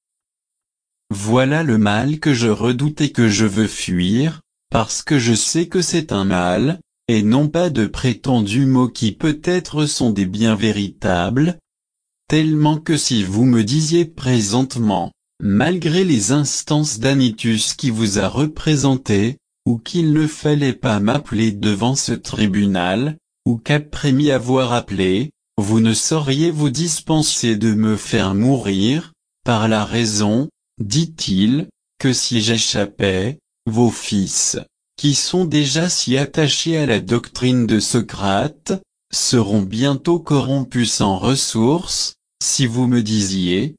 A: Voilà le mal que je redoute et que je veux fuir, parce que je sais que c'est un mal, et non pas de prétendus maux qui peut-être sont des biens véritables, tellement que si vous me disiez présentement, malgré les instances d'Anytus qui vous a représenté, ou qu'il ne fallait pas m'appeler devant ce tribunal, ou qu'après m'y avoir appelé, vous ne sauriez vous dispenser de me faire mourir, par la raison, dit-il, que si j'échappais, vos fils, qui sont déjà si attachés à la doctrine de Socrate, seront bientôt corrompus sans ressources, si vous me disiez,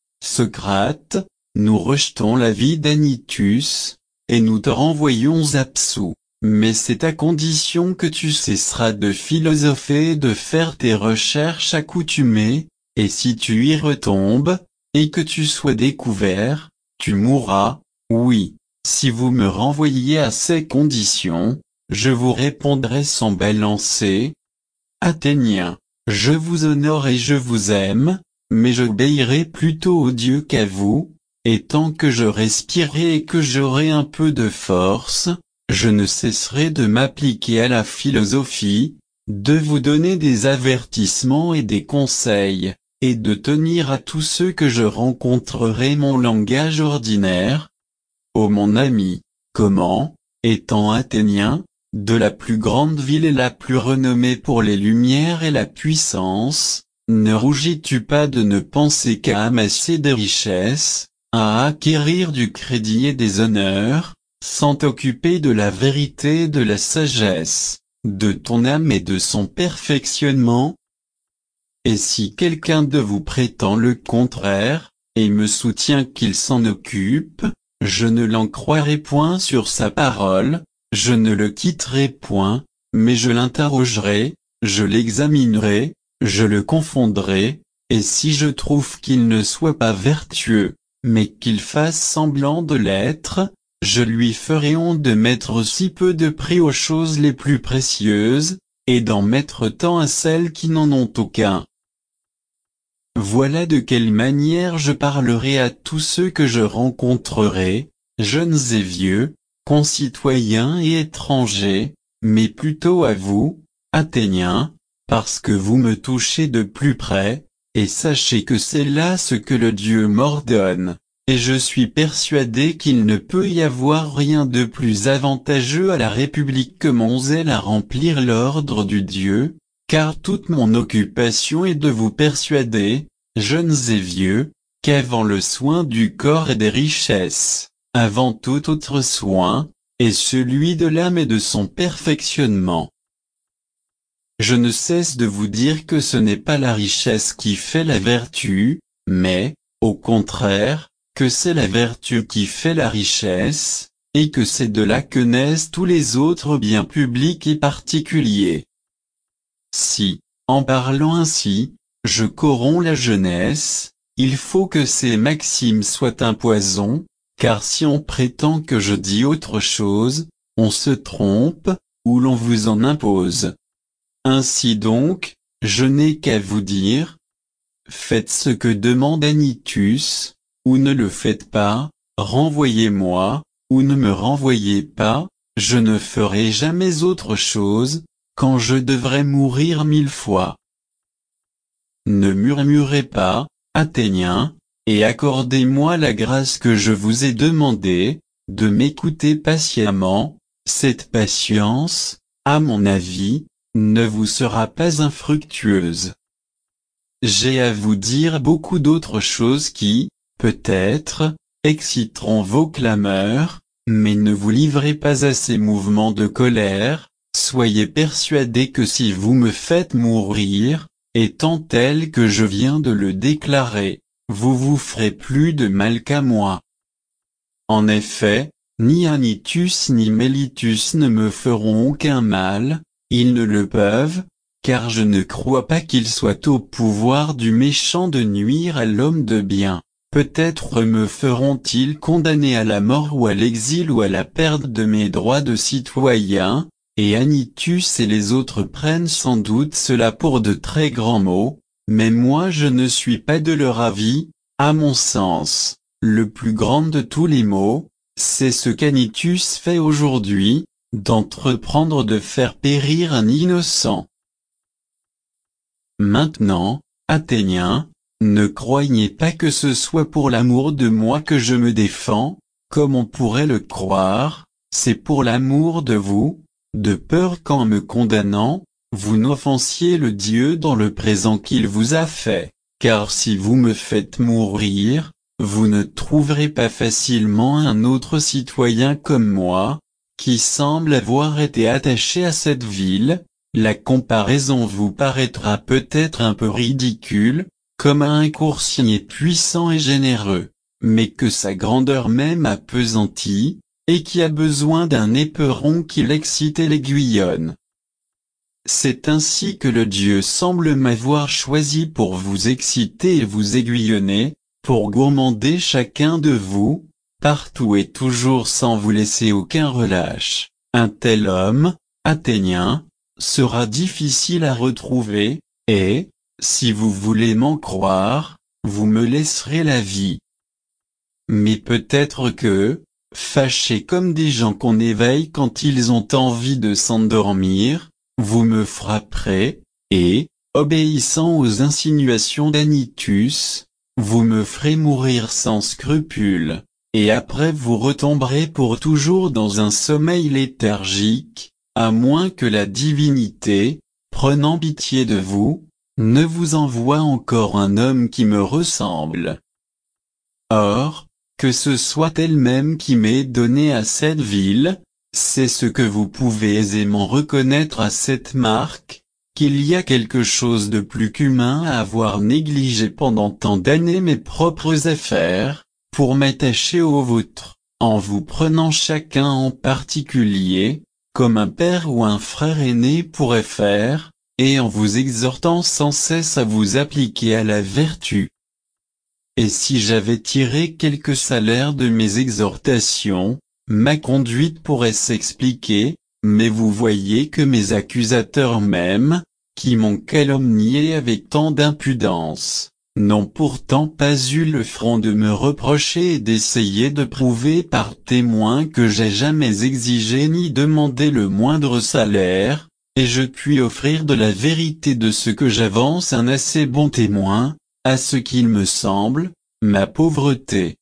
A: Socrate, nous rejetons l'avis d'Anytus, et nous te renvoyons absous, mais c'est à condition que tu cesseras de philosopher et de faire tes recherches accoutumées, et si tu y retombes, et que tu sois découvert, tu mourras, oui. Si vous me renvoyiez à ces conditions, je vous répondrai sans balancer. Athéniens, je vous honore et je vous aime, mais j'obéirai plutôt au Dieu qu'à vous, et tant que je respirerai et que j'aurai un peu de force, je ne cesserai de m'appliquer à la philosophie, de vous donner des avertissements et des conseils, et de tenir à tous ceux que je rencontrerai mon langage ordinaire. Ô mon ami, comment, étant athénien, de la plus grande ville et la plus renommée pour les lumières et la puissance, ne rougis-tu pas de ne penser qu'à amasser des richesses, à acquérir du crédit et des honneurs, sans t'occuper de la vérité et de la sagesse, de ton âme et de son perfectionnement? Et si quelqu'un de vous prétend le contraire, et me soutient qu'il s'en occupe, je ne l'en croirai point sur sa parole, je ne le quitterai point, mais je l'interrogerai, je l'examinerai, je le confondrai, et si je trouve qu'il ne soit pas vertueux, mais qu'il fasse semblant de l'être, je lui ferai honte de mettre si peu de prix aux choses les plus précieuses, et d'en mettre tant à celles qui n'en ont aucun. Voilà de quelle manière je parlerai à tous ceux que je rencontrerai, jeunes et vieux, concitoyens et étrangers, mais plutôt à vous, Athéniens, parce que vous me touchez de plus près, et sachez que c'est là ce que le Dieu m'ordonne, et je suis persuadé qu'il ne peut y avoir rien de plus avantageux à la République que mon zèle à remplir l'ordre du Dieu, car toute mon occupation est de vous persuader, jeunes et vieux, qu'avant le soin du corps et des richesses, avant tout autre soin, est celui de l'âme et de son perfectionnement. Je ne cesse de vous dire que ce n'est pas la richesse qui fait la vertu, mais, au contraire, que c'est la vertu qui fait la richesse, et que c'est de là que naissent tous les autres biens publics et particuliers. Si, en parlant ainsi, je corromps la jeunesse, il faut que ces maximes soient un poison, car si on prétend que je dis autre chose, on se trompe, ou l'on vous en impose. Ainsi donc, je n'ai qu'à vous dire, faites ce que demande Anytus, ou ne le faites pas, renvoyez-moi, ou ne me renvoyez pas, je ne ferai jamais autre chose, quand je devrais mourir mille fois. Ne murmurez pas, Athéniens, et accordez-moi la grâce que je vous ai demandée, de m'écouter patiemment. Cette patience, à mon avis, ne vous sera pas infructueuse. J'ai à vous dire beaucoup d'autres choses qui, peut-être, exciteront vos clameurs, mais ne vous livrez pas à ces mouvements de colère. Soyez persuadés que si vous me faites mourir, étant tel que je viens de le déclarer, vous vous ferez plus de mal qu'à moi. En effet, ni Anytus ni Mélitus ne me feront aucun mal, ils ne le peuvent, car je ne crois pas qu'il soit au pouvoir du méchant de nuire à l'homme de bien. Peut-être me feront-ils condamner à la mort ou à l'exil ou à la perte de mes droits de citoyen, et Anytus et les autres prennent sans doute cela pour de très grands mots, mais moi je ne suis pas de leur avis. À mon sens, le plus grand de tous les maux, c'est ce qu'Anytus fait aujourd'hui, d'entreprendre de faire périr un innocent. Maintenant, Athéniens, ne croyez pas que ce soit pour l'amour de moi que je me défends, comme on pourrait le croire, c'est pour l'amour de vous, de peur qu'en me condamnant, vous n'offensiez le Dieu dans le présent qu'il vous a fait, car si vous me faites mourir, vous ne trouverez pas facilement un autre citoyen comme moi, qui semble avoir été attaché à cette ville. La comparaison vous paraîtra peut-être un peu ridicule, comme à un coursier puissant et généreux, mais que sa grandeur même appesantit, et qui a besoin d'un éperon qui l'excite et l'aiguillonne. C'est ainsi que le Dieu semble m'avoir choisi pour vous exciter et vous aiguillonner, pour gourmander chacun de vous, partout et toujours sans vous laisser aucun relâche. Un tel homme, Athénien, sera difficile à retrouver, et, si vous voulez m'en croire, vous me laisserez la vie. Mais peut-être que, fâchés comme des gens qu'on éveille quand ils ont envie de s'endormir, vous me frapperez, et, obéissant aux insinuations d'Anytus, vous me ferez mourir sans scrupule, et après vous retomberez pour toujours dans un sommeil léthargique, à moins que la divinité, prenant pitié de vous, ne vous envoie encore un homme qui me ressemble. Or, que ce soit elle-même qui m'ait donné à cette ville, c'est ce que vous pouvez aisément reconnaître à cette marque, qu'il y a quelque chose de plus qu'humain à avoir négligé pendant tant d'années mes propres affaires, pour m'attacher aux vôtres, en vous prenant chacun en particulier, comme un père ou un frère aîné pourrait faire, et en vous exhortant sans cesse à vous appliquer à la vertu. Et si j'avais tiré quelque salaire de mes exhortations, ma conduite pourrait s'expliquer, mais vous voyez que mes accusateurs même, qui m'ont calomnié avec tant d'impudence, n'ont pourtant pas eu le front de me reprocher et d'essayer de prouver par témoin que j'ai jamais exigé ni demandé le moindre salaire, et je puis offrir de la vérité de ce que j'avance un assez bon témoin, à ce qu'il me semble, ma pauvreté.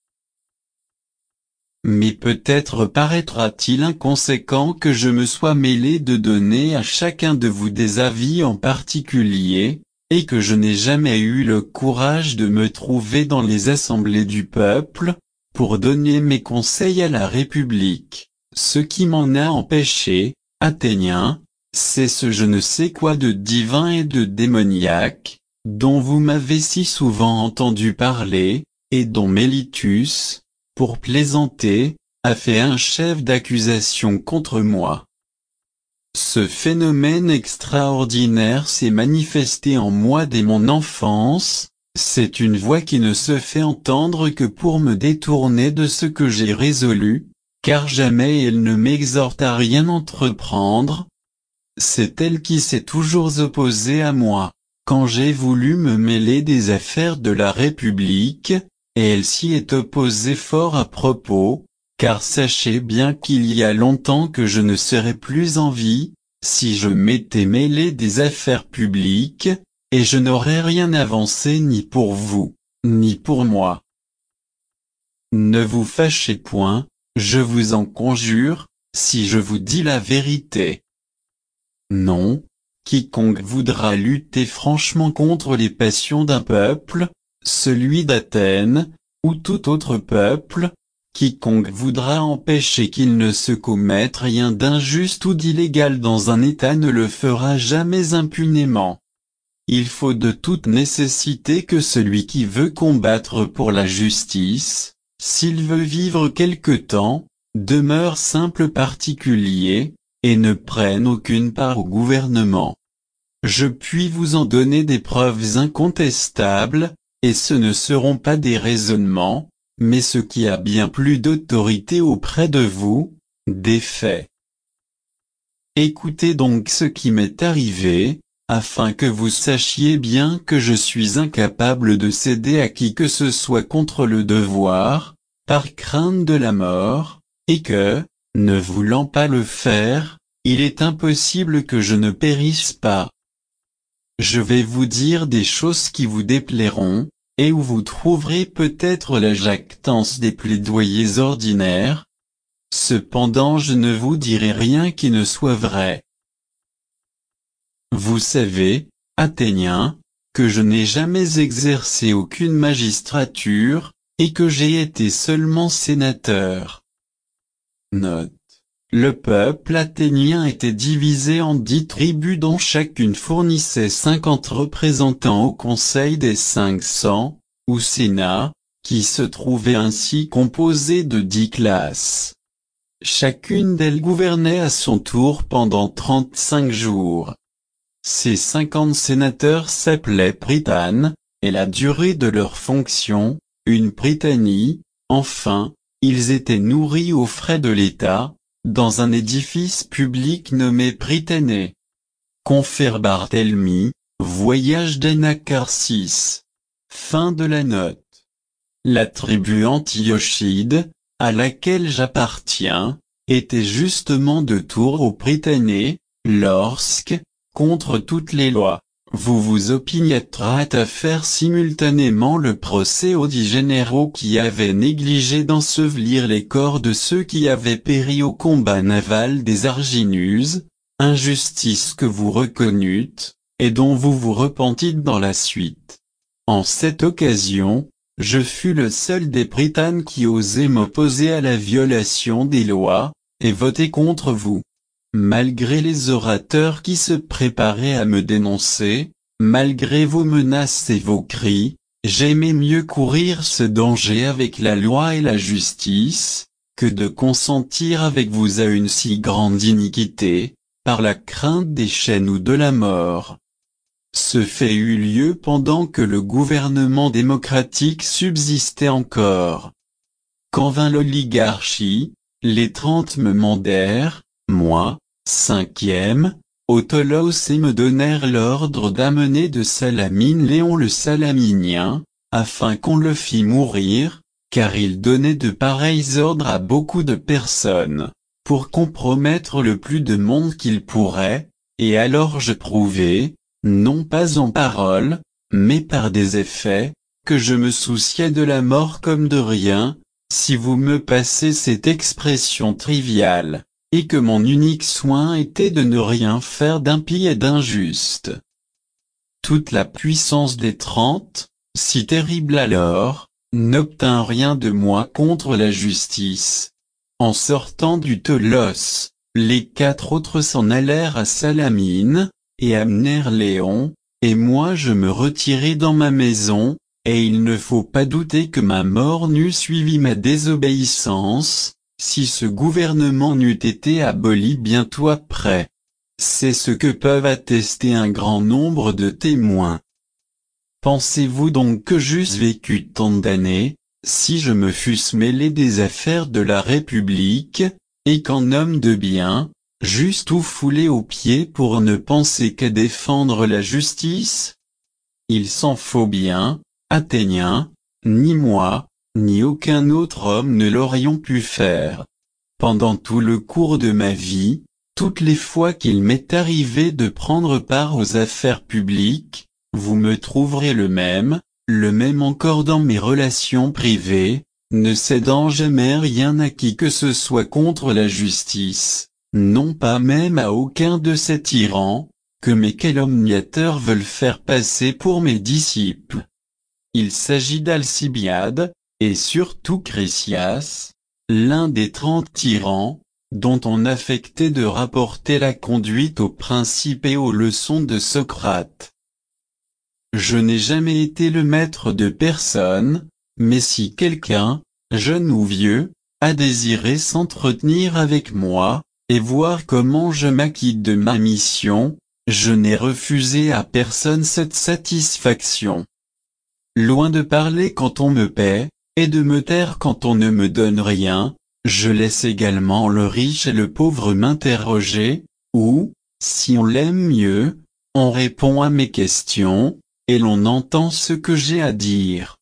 A: Mais peut-être paraîtra-t-il inconséquent que je me sois mêlé de donner à chacun de vous des avis en particulier, et que je n'ai jamais eu le courage de me trouver dans les assemblées du peuple, pour donner mes conseils à la République. Ce qui m'en a empêché, Athéniens, c'est ce je ne sais quoi de divin et de démoniaque, dont vous m'avez si souvent entendu parler, et dont Mélitus, pour plaisanter, a fait un chef d'accusation contre moi. Ce phénomène extraordinaire s'est manifesté en moi dès mon enfance, c'est une voix qui ne se fait entendre que pour me détourner de ce que j'ai résolu, car jamais elle ne m'exhorte à rien entreprendre. C'est elle qui s'est toujours opposée à moi, quand j'ai voulu me mêler des affaires de la République, et elle s'y est opposée fort à propos, car sachez bien qu'il y a longtemps que je ne serais plus en vie, si je m'étais mêlé des affaires publiques, et je n'aurais rien avancé ni pour vous, ni pour moi. Ne vous fâchez point, je vous en conjure, si je vous dis la vérité. Non, quiconque voudra lutter franchement contre les passions d'un peuple, celui d'Athènes, ou tout autre peuple, quiconque voudra empêcher qu'il ne se commette rien d'injuste ou d'illégal dans un État ne le fera jamais impunément. Il faut de toute nécessité que celui qui veut combattre pour la justice, s'il veut vivre quelque temps, demeure simple particulier, et ne prenne aucune part au gouvernement. Je puis vous en donner des preuves incontestables, et ce ne seront pas des raisonnements, mais ce qui a bien plus d'autorité auprès de vous, des faits. Écoutez donc ce qui m'est arrivé, afin que vous sachiez bien que je suis incapable de céder à qui que ce soit contre le devoir, par crainte de la mort, et que, ne voulant pas le faire, il est impossible que je ne périsse pas. Je vais vous dire des choses qui vous déplairont, et où vous trouverez peut-être la jactance des plaidoyers ordinaires. Cependant je ne vous dirai rien qui ne soit vrai. Vous savez, Athéniens, que je n'ai jamais exercé aucune magistrature, et que j'ai été seulement sénateur. Note. Le peuple athénien était divisé en dix tribus dont chacune fournissait cinquante représentants au Conseil des cinq cents, ou Sénat, qui se trouvait ainsi composé de dix classes. Chacune d'elles gouvernait à son tour pendant trente-cinq jours. Ces cinquante sénateurs s'appelaient prytanes, et la durée de leur fonction, une prytanie, enfin, ils étaient nourris aux frais de l'État, dans un édifice public nommé Prytanée. Confère Barthélemy, Voyage d'Anacharsis. Fin de la note. La tribu antiochide, à laquelle j'appartiens, était justement de tour au Prytanée, lorsque, contre toutes les lois, vous vous opiniâtrâtes à faire simultanément le procès aux dix généraux qui avaient négligé d'ensevelir les corps de ceux qui avaient péri au combat naval des Arginuses, injustice que vous reconnûtes, et dont vous vous repentîtes dans la suite. En cette occasion, je fus le seul des prytanes qui osait m'opposer à la violation des lois, et voter contre vous. Malgré les orateurs qui se préparaient à me dénoncer, malgré vos menaces et vos cris, j'aimais mieux courir ce danger avec la loi et la justice, que de consentir avec vous à une si grande iniquité, par la crainte des chaînes ou de la mort. Ce fait eut lieu pendant que le gouvernement démocratique subsistait encore. Quand vint l'oligarchie, les trente me mandèrent, moi, cinquième, Autolos et me donnèrent l'ordre d'amener de Salamine Léon le Salaminien, afin qu'on le fît mourir, car il donnait de pareils ordres à beaucoup de personnes, pour compromettre le plus de monde qu'il pourrait, et alors je prouvai, non pas en parole, mais par des effets, que je me souciais de la mort comme de rien, si vous me passez cette expression triviale, et que mon unique soin était de ne rien faire d'impie et d'injuste. Toute la puissance des trente, si terrible alors, n'obtint rien de moi contre la justice. En sortant du Telos, les quatre autres s'en allèrent à Salamine, et amenèrent Léon, et moi je me retirai dans ma maison, et il ne faut pas douter que ma mort n'eût suivi ma désobéissance, si ce gouvernement n'eût été aboli bientôt après. C'est ce que peuvent attester un grand nombre de témoins. Pensez-vous donc que j'eusse vécu tant d'années, si je me fusse mêlé des affaires de la République, et qu'en homme de bien, j'eusse tout foulé aux pieds pour ne penser qu'à défendre la justice? Il s'en faut bien, Athéniens, ni moi, ni aucun autre homme ne l'aurions pu faire. Pendant tout le cours de ma vie, toutes les fois qu'il m'est arrivé de prendre part aux affaires publiques, vous me trouverez le même, le même encore dans mes relations privées, ne cédant jamais rien à qui que ce soit contre la justice, non pas même à aucun de ces tyrans, que mes calomniateurs veulent faire passer pour mes disciples. Il s'agit d'Alcibiade, et surtout Chrysias, l'un des trente tyrans, dont on affectait de rapporter la conduite aux principes et aux leçons de Socrate. Je n'ai jamais été le maître de personne, mais si quelqu'un, jeune ou vieux, a désiré s'entretenir avec moi, et voir comment je m'acquitte de ma mission, je n'ai refusé à personne cette satisfaction. Loin de parler quand on me paie, et de me taire quand on ne me donne rien, je laisse également le riche et le pauvre m'interroger, ou, si on l'aime mieux, on répond à mes questions, et l'on entend ce que j'ai à dire.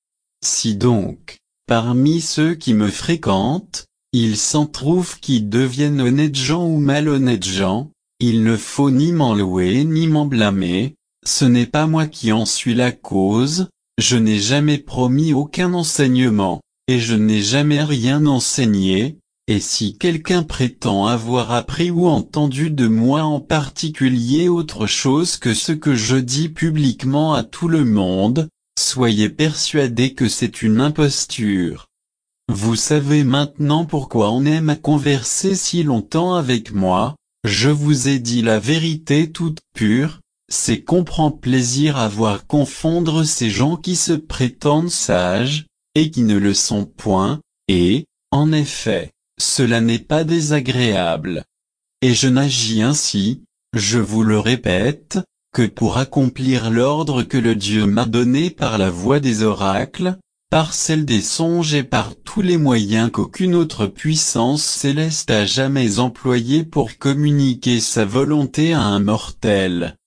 A: Si donc, parmi ceux qui me fréquentent, il s'en trouve qui deviennent honnêtes gens ou malhonnêtes gens, il ne faut ni m'en louer ni m'en blâmer, ce n'est pas moi qui en suis la cause, je n'ai jamais promis aucun enseignement, et je n'ai jamais rien enseigné, et si quelqu'un prétend avoir appris ou entendu de moi en particulier autre chose que ce que je dis publiquement à tout le monde, soyez persuadés que c'est une imposture. Vous savez maintenant pourquoi on aime à converser si longtemps avec moi, je vous ai dit la vérité toute pure, c'est qu'on prend plaisir à voir confondre ces gens qui se prétendent sages, et qui ne le sont point, et, en effet, cela n'est pas désagréable. Et je n'agis ainsi, je vous le répète, que pour accomplir l'ordre que le Dieu m'a donné par la voie des oracles, par celle des songes et par tous les moyens qu'aucune autre puissance céleste a jamais employés pour communiquer sa volonté à un mortel.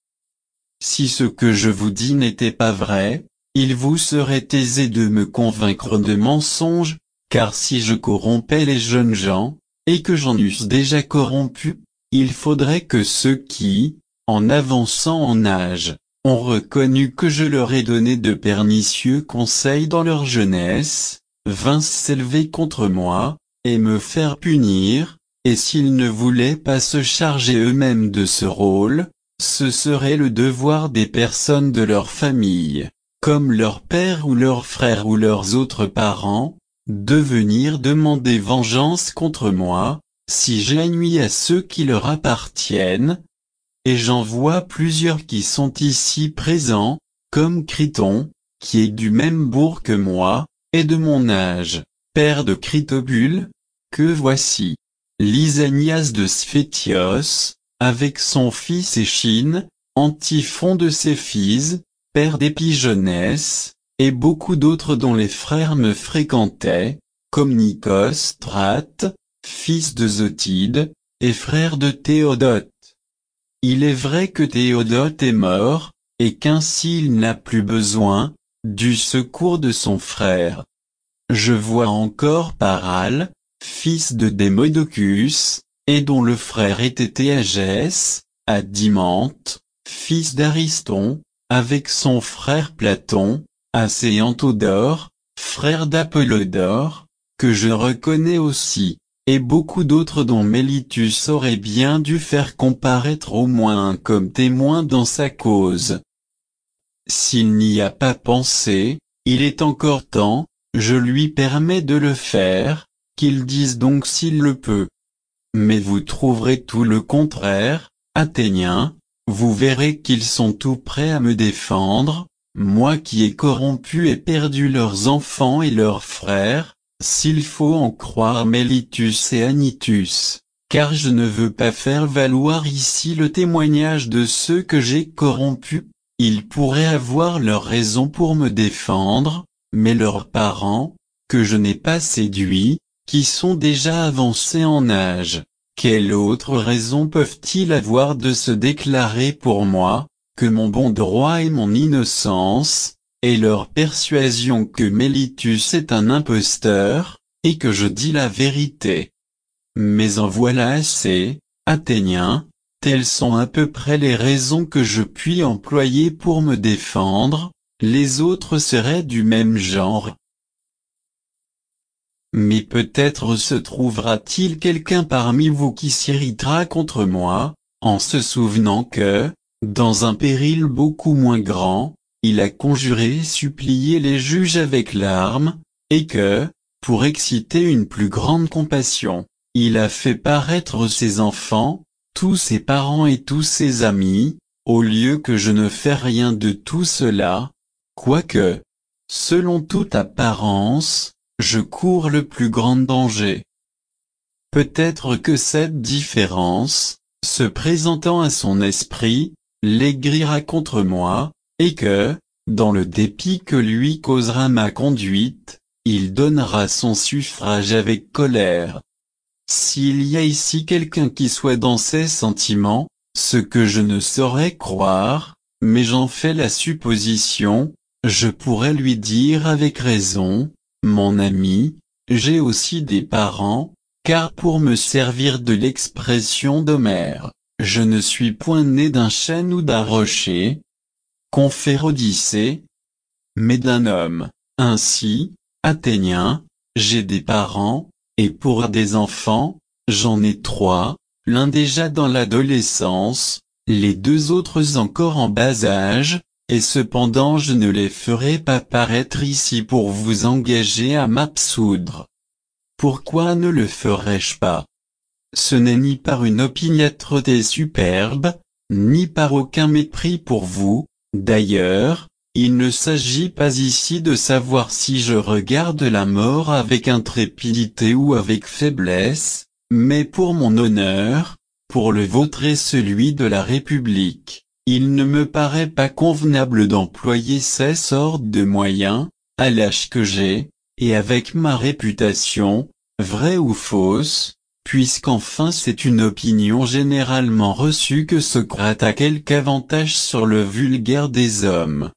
A: Si ce que je vous dis n'était pas vrai, il vous serait aisé de me convaincre de mensonge, car si je corrompais les jeunes gens, et que j'en eusse déjà corrompu, il faudrait que ceux qui, en avançant en âge, ont reconnu que je leur ai donné de pernicieux conseils dans leur jeunesse, vinssent s'élever contre moi, et me faire punir, et s'ils ne voulaient pas se charger eux-mêmes de ce rôle, ce serait le devoir des personnes de leur famille, comme leur père ou leurs frères ou leurs autres parents, de venir demander vengeance contre moi, si j'ai nui à ceux qui leur appartiennent. Et j'en vois plusieurs qui sont ici présents, comme Criton, qui est du même bourg que moi, et de mon âge, père de Critobule, que voici. Lysanias de Sphétios, avec son fils Échine, Antiphon de Céphise, père d'Épigenès, et beaucoup d'autres dont les frères me fréquentaient, comme Nicostrate, fils de Zotide, et frère de Théodote. Il est vrai que Théodote est mort, et qu'ainsi il n'a plus besoin, du secours de son frère. Je vois encore Parale, fils de Démodocus, et dont le frère était Théagès, à Dimante, fils d'Ariston, avec son frère Platon, à Séantodore, frère d'Apollodore, que je reconnais aussi, et beaucoup d'autres dont Mélitus aurait bien dû faire comparaître au moins un comme témoin dans sa cause. S'il n'y a pas pensé, il est encore temps, je lui permets de le faire, qu'il dise donc s'il le peut. Mais vous trouverez tout le contraire, Athéniens, vous verrez qu'ils sont tout prêts à me défendre, moi qui ai corrompu et perdu leurs enfants et leurs frères, s'il faut en croire Mellitus et Anytus, car je ne veux pas faire valoir ici le témoignage de ceux que j'ai corrompus, ils pourraient avoir leur raison pour me défendre, mais leurs parents, que je n'ai pas séduits, qui sont déjà avancés en âge, quelle autre raison peuvent-ils avoir de se déclarer pour moi, que mon bon droit et mon innocence, et leur persuasion que Mellitus est un imposteur, et que je dis la vérité. Mais en voilà assez, Athéniens, telles sont à peu près les raisons que je puis employer pour me défendre, les autres seraient du même genre. Mais peut-être se trouvera-t-il quelqu'un parmi vous qui s'irritera contre moi, en se souvenant que, dans un péril beaucoup moins grand, il a conjuré et supplié les juges avec larmes, et que, pour exciter une plus grande compassion, il a fait paraître ses enfants, tous ses parents et tous ses amis, au lieu que je ne fais rien de tout cela, quoique, selon toute apparence, je cours le plus grand danger. Peut-être que cette différence, se présentant à son esprit, l'aigrira contre moi, et que, dans le dépit que lui causera ma conduite, il donnera son suffrage avec colère. S'il y a ici quelqu'un qui soit dans ses sentiments, ce que je ne saurais croire, mais j'en fais la supposition, je pourrais lui dire avec raison, mon ami, j'ai aussi des parents, car pour me servir de l'expression d'Homère, je ne suis point né d'un chêne ou d'un rocher, confère Odyssée, mais d'un homme. Ainsi, Athénien, j'ai des parents, et pour des enfants, j'en ai trois, l'un déjà dans l'adolescence, les deux autres encore en bas âge, et cependant je ne les ferai pas paraître ici pour vous engager à m'absoudre. Pourquoi ne le ferais-je pas? Ce n'est ni par une opiniâtreté superbe, ni par aucun mépris pour vous. D'ailleurs, il ne s'agit pas ici de savoir si je regarde la mort avec intrépidité ou avec faiblesse, mais pour mon honneur, pour le vôtre et celui de la République, il ne me paraît pas convenable d'employer ces sortes de moyens, à l'âge que j'ai, et avec ma réputation, vraie ou fausse, puisqu'enfin c'est une opinion généralement reçue que Socrate a quelque avantage sur le vulgaire des hommes.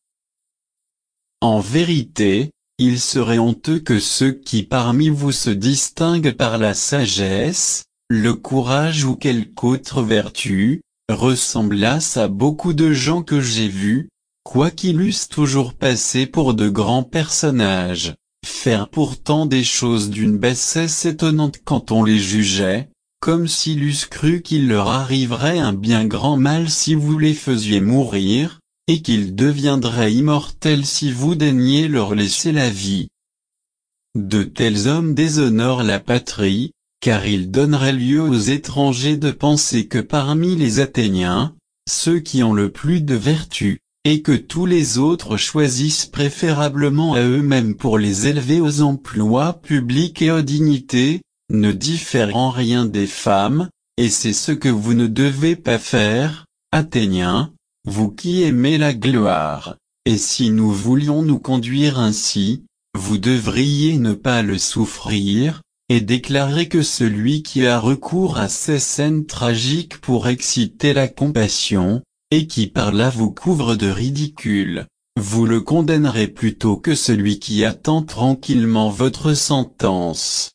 A: En vérité, il serait honteux que ceux qui parmi vous se distinguent par la sagesse, le courage ou quelque autre vertu, ressemblassent à beaucoup de gens que j'ai vus, quoiqu'ils eussent toujours passé pour de grands personnages, faire pourtant des choses d'une bassesse étonnante quand on les jugeait, comme s'ils eussent cru qu'il leur arriverait un bien grand mal si vous les faisiez mourir, et qu'ils deviendraient immortels si vous daigniez leur laisser la vie. De tels hommes déshonorent la patrie, car ils donneraient lieu aux étrangers de penser que parmi les Athéniens, ceux qui ont le plus de vertu, et que tous les autres choisissent préférablement à eux-mêmes pour les élever aux emplois publics et aux dignités, ne diffèrent en rien des femmes, et c'est ce que vous ne devez pas faire, Athéniens, vous qui aimez la gloire, et si nous voulions nous conduire ainsi, vous devriez ne pas le souffrir, et déclarer que celui qui a recours à ces scènes tragiques pour exciter la compassion, et qui par là vous couvre de ridicule, vous le condamnerez plutôt que celui qui attend tranquillement votre sentence.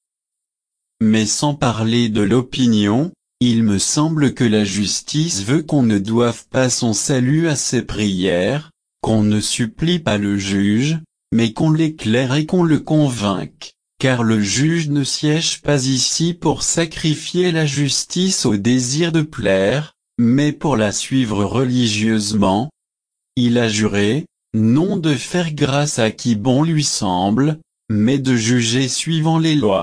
A: Mais sans parler de l'opinion, il me semble que la justice veut qu'on ne doive pas son salut à ses prières, qu'on ne supplie pas le juge, mais qu'on l'éclaire et qu'on le convainque, car le juge ne siège pas ici pour sacrifier la justice au désir de plaire, mais pour la suivre religieusement. Il a juré, non de faire grâce à qui bon lui semble, mais de juger suivant les lois.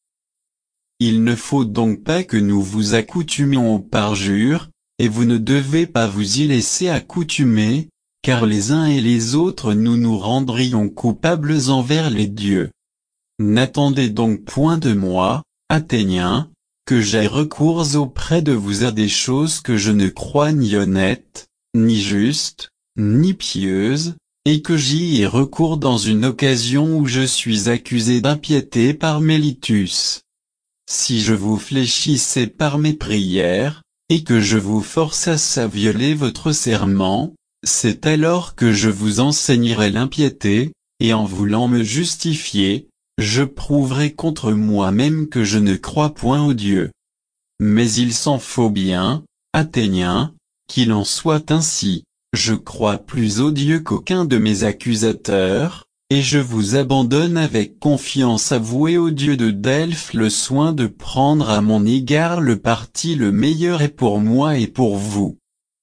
A: Il ne faut donc pas que nous vous accoutumions au parjure, et vous ne devez pas vous y laisser accoutumer, car les uns et les autres nous nous rendrions coupables envers les dieux. N'attendez donc point de moi, Athéniens, que j'aie recours auprès de vous à des choses que je ne crois ni honnêtes, ni justes, ni pieuses, et que j'y ai recours dans une occasion où je suis accusé d'impiété par Mélitus. Si je vous fléchissais par mes prières, et que je vous forçasse à violer votre serment, c'est alors que je vous enseignerai l'impiété, et en voulant me justifier, je prouverai contre moi-même que je ne crois point au Dieu. Mais il s'en faut bien, Athéniens, qu'il en soit ainsi. Je crois plus au Dieu qu'aucun de mes accusateurs, et je vous abandonne avec confiance avouée au Dieu de Delphes le soin de prendre à mon égard le parti le meilleur et pour moi et pour vous.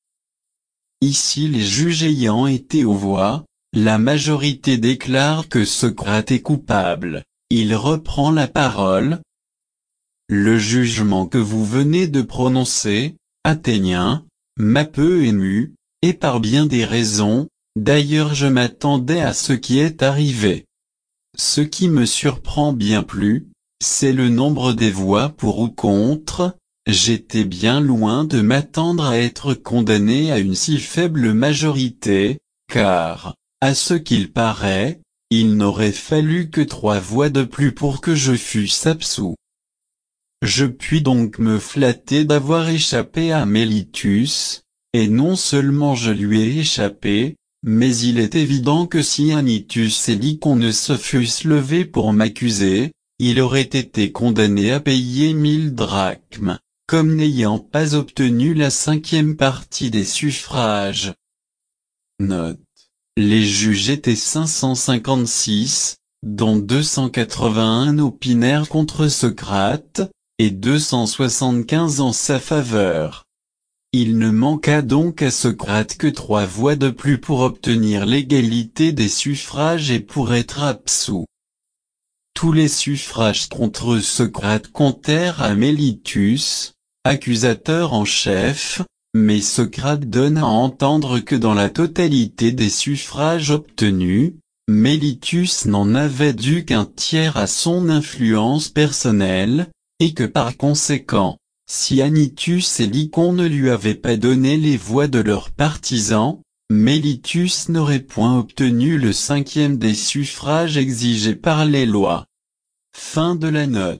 A: Ici les juges ayant été aux voix, la majorité déclare que Socrate est coupable. Il reprend la parole. Le jugement que vous venez de prononcer, Athéniens, m'a peu ému, et par bien des raisons, d'ailleurs je m'attendais à ce qui est arrivé. Ce qui me surprend bien plus, c'est le nombre des voix pour ou contre. J'étais bien loin de m'attendre à être condamné à une si faible majorité, car, à ce qu'il paraît, il n'aurait fallu que trois voix de plus pour que je fusse absous. Je puis donc me flatter d'avoir échappé à Mélitus, et non seulement je lui ai échappé, mais il est évident que si Anytus et Lycon ne se fussent levés pour m'accuser, il aurait été condamné à payer mille drachmes, comme n'ayant pas obtenu la cinquième partie des suffrages. Note. Les juges étaient cinq cent cinquante-six, dont deux cent quatre-vingt-un opinèrent contre Socrate, et deux cent soixante-quinze en sa faveur. Il ne manqua donc à Socrate que trois voix de plus pour obtenir l'égalité des suffrages et pour être absous. Tous les suffrages contre Socrate comptèrent à Mélitus, accusateur en chef, mais Socrate donne à entendre que dans la totalité des suffrages obtenus, Mélitus n'en avait dû qu'un tiers à son influence personnelle, et que par conséquent, si Anytus et Lycon ne lui avaient pas donné les voix de leurs partisans, Mélitus n'aurait point obtenu le cinquième des suffrages exigés par les lois. Fin de la note.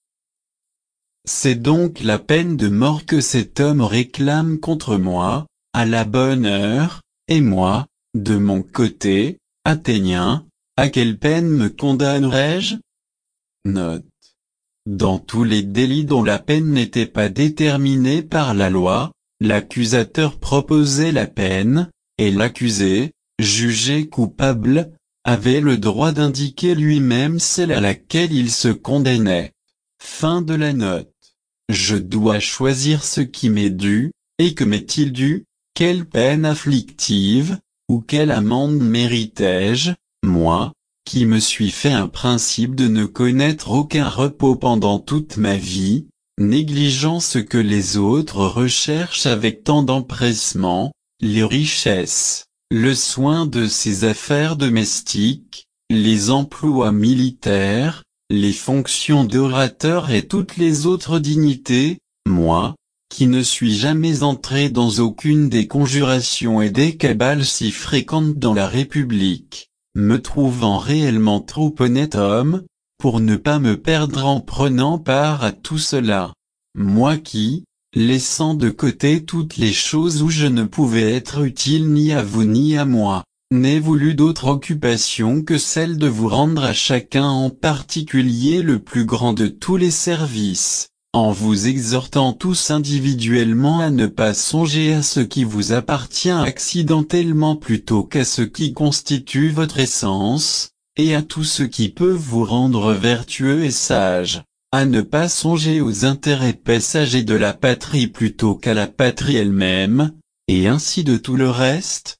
A: C'est donc la peine de mort que cet homme réclame contre moi, à la bonne heure, et moi, de mon côté, Athénien, à quelle peine me condamnerai-je? Note. Dans tous les délits dont la peine n'était pas déterminée par la loi, l'accusateur proposait la peine, et l'accusé, jugé coupable, avait le droit d'indiquer lui-même celle à laquelle il se condamnait. Fin de la note. Je dois choisir ce qui m'est dû, et que m'est-il dû? Quelle peine afflictive, ou quelle amende méritais-je, moi, qui me suis fait un principe de ne connaître aucun repos pendant toute ma vie, négligeant ce que les autres recherchent avec tant d'empressement, les richesses, le soin de ses affaires domestiques, les emplois militaires, les fonctions d'orateur et toutes les autres dignités, moi, qui ne suis jamais entré dans aucune des conjurations et des cabales si fréquentes dans la République, me trouvant réellement trop honnête homme, pour ne pas me perdre en prenant part à tout cela. Moi qui, laissant de côté toutes les choses où je ne pouvais être utile ni à vous ni à moi, n'ai voulu d'autre occupation que celle de vous rendre à chacun en particulier le plus grand de tous les services, en vous exhortant tous individuellement à ne pas songer à ce qui vous appartient accidentellement plutôt qu'à ce qui constitue votre essence, et à tout ce qui peut vous rendre vertueux et sage, à ne pas songer aux intérêts passagers de la patrie plutôt qu'à la patrie elle-même, et ainsi de tout le reste.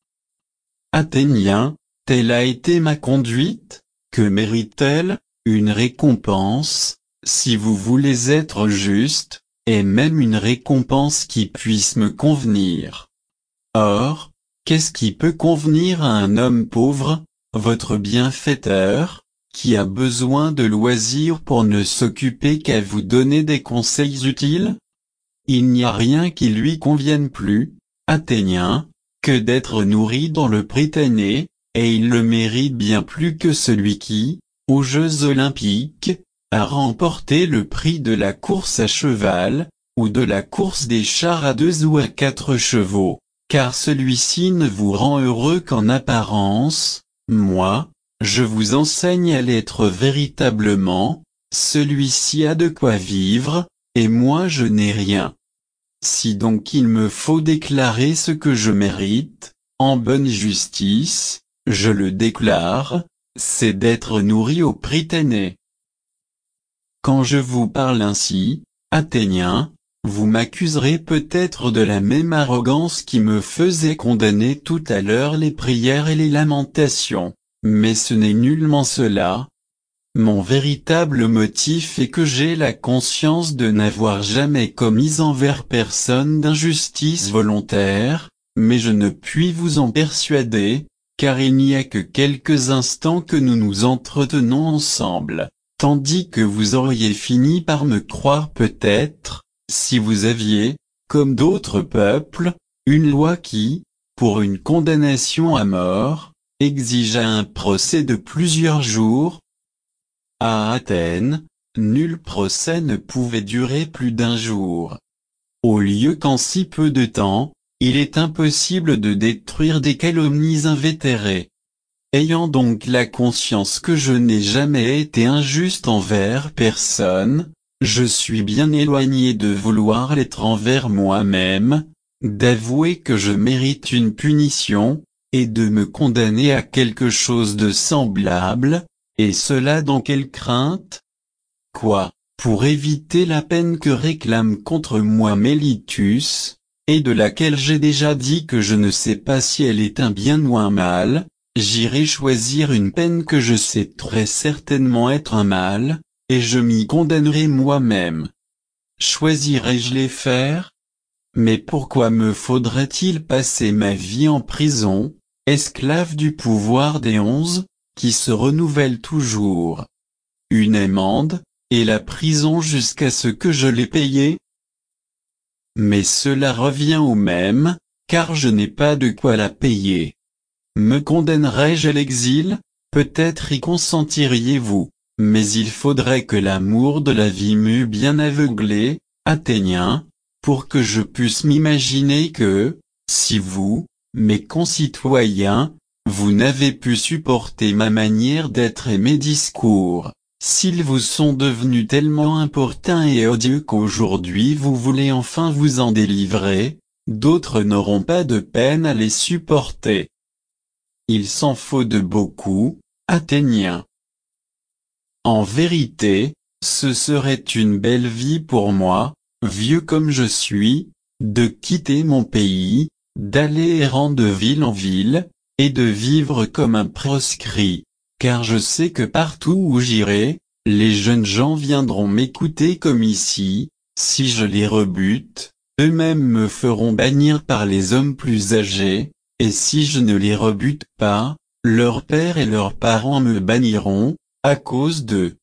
A: Athénien, telle a été ma conduite, que mérite-t-elle? Une récompense, si vous voulez être juste, et même une récompense qui puisse me convenir. Or, qu'est-ce qui peut convenir à un homme pauvre, votre bienfaiteur, qui a besoin de loisirs pour ne s'occuper qu'à vous donner des conseils utiles? Il n'y a rien qui lui convienne plus, Athéniens, que d'être nourri dans le Prytanée, et il le mérite bien plus que celui qui, aux Jeux Olympiques, a remporté le prix de la course à cheval, ou de la course des chars à deux ou à quatre chevaux, car celui-ci ne vous rend heureux qu'en apparence. Moi, je vous enseigne à l'être véritablement, celui-ci a de quoi vivre, et moi je n'ai rien. Si donc il me faut déclarer ce que je mérite, en bonne justice, je le déclare, c'est d'être nourri au Prytanée. Quand je vous parle ainsi, Athéniens, vous m'accuserez peut-être de la même arrogance qui me faisait condamner tout à l'heure les prières et les lamentations, mais ce n'est nullement cela. Mon véritable motif est que j'ai la conscience de n'avoir jamais commis envers personne d'injustice volontaire, mais je ne puis vous en persuader, car il n'y a que quelques instants que nous nous entretenons ensemble, tandis que vous auriez fini par me croire peut-être, si vous aviez, comme d'autres peuples, une loi qui, pour une condamnation à mort, exigea un procès de plusieurs jours. À Athènes, nul procès ne pouvait durer plus d'un jour. Au lieu qu'en si peu de temps, il est impossible de détruire des calomnies invétérées. Ayant donc la conscience que je n'ai jamais été injuste envers personne, je suis bien éloigné de vouloir l'être envers moi-même, d'avouer que je mérite une punition, et de me condamner à quelque chose de semblable. Et cela dans quelle crainte? Quoi, pour éviter la peine que réclame contre moi Mélitus, et de laquelle j'ai déjà dit que je ne sais pas si elle est un bien ou un mal, j'irai choisir une peine que je sais très certainement être un mal, et je m'y condamnerai moi-même. Choisirai-je les faire? Mais pourquoi me faudrait-il passer ma vie en prison, esclave du pouvoir des onze, qui se renouvelle toujours? Une amende, et la prison jusqu'à ce que je l'ai payée? Mais cela revient au même, car je n'ai pas de quoi la payer. Me condamnerais-je à l'exil? Peut-être y consentiriez-vous, mais il faudrait que l'amour de la vie m'eût bien aveuglé, Athéniens, pour que je puisse m'imaginer que, si vous, mes concitoyens, vous n'avez pu supporter ma manière d'être et mes discours, s'ils vous sont devenus tellement importuns et odieux qu'aujourd'hui vous voulez enfin vous en délivrer, d'autres n'auront pas de peine à les supporter. Il s'en faut de beaucoup, Athéniens. En vérité, ce serait une belle vie pour moi, vieux comme je suis, de quitter mon pays, d'aller errant de ville en ville, et de vivre comme un proscrit, car je sais que partout où j'irai, les jeunes gens viendront m'écouter comme ici. Si je les rebute, eux-mêmes me feront bannir par les hommes plus âgés, et si je ne les rebute pas, leurs pères et leurs parents me banniront, à cause d'eux.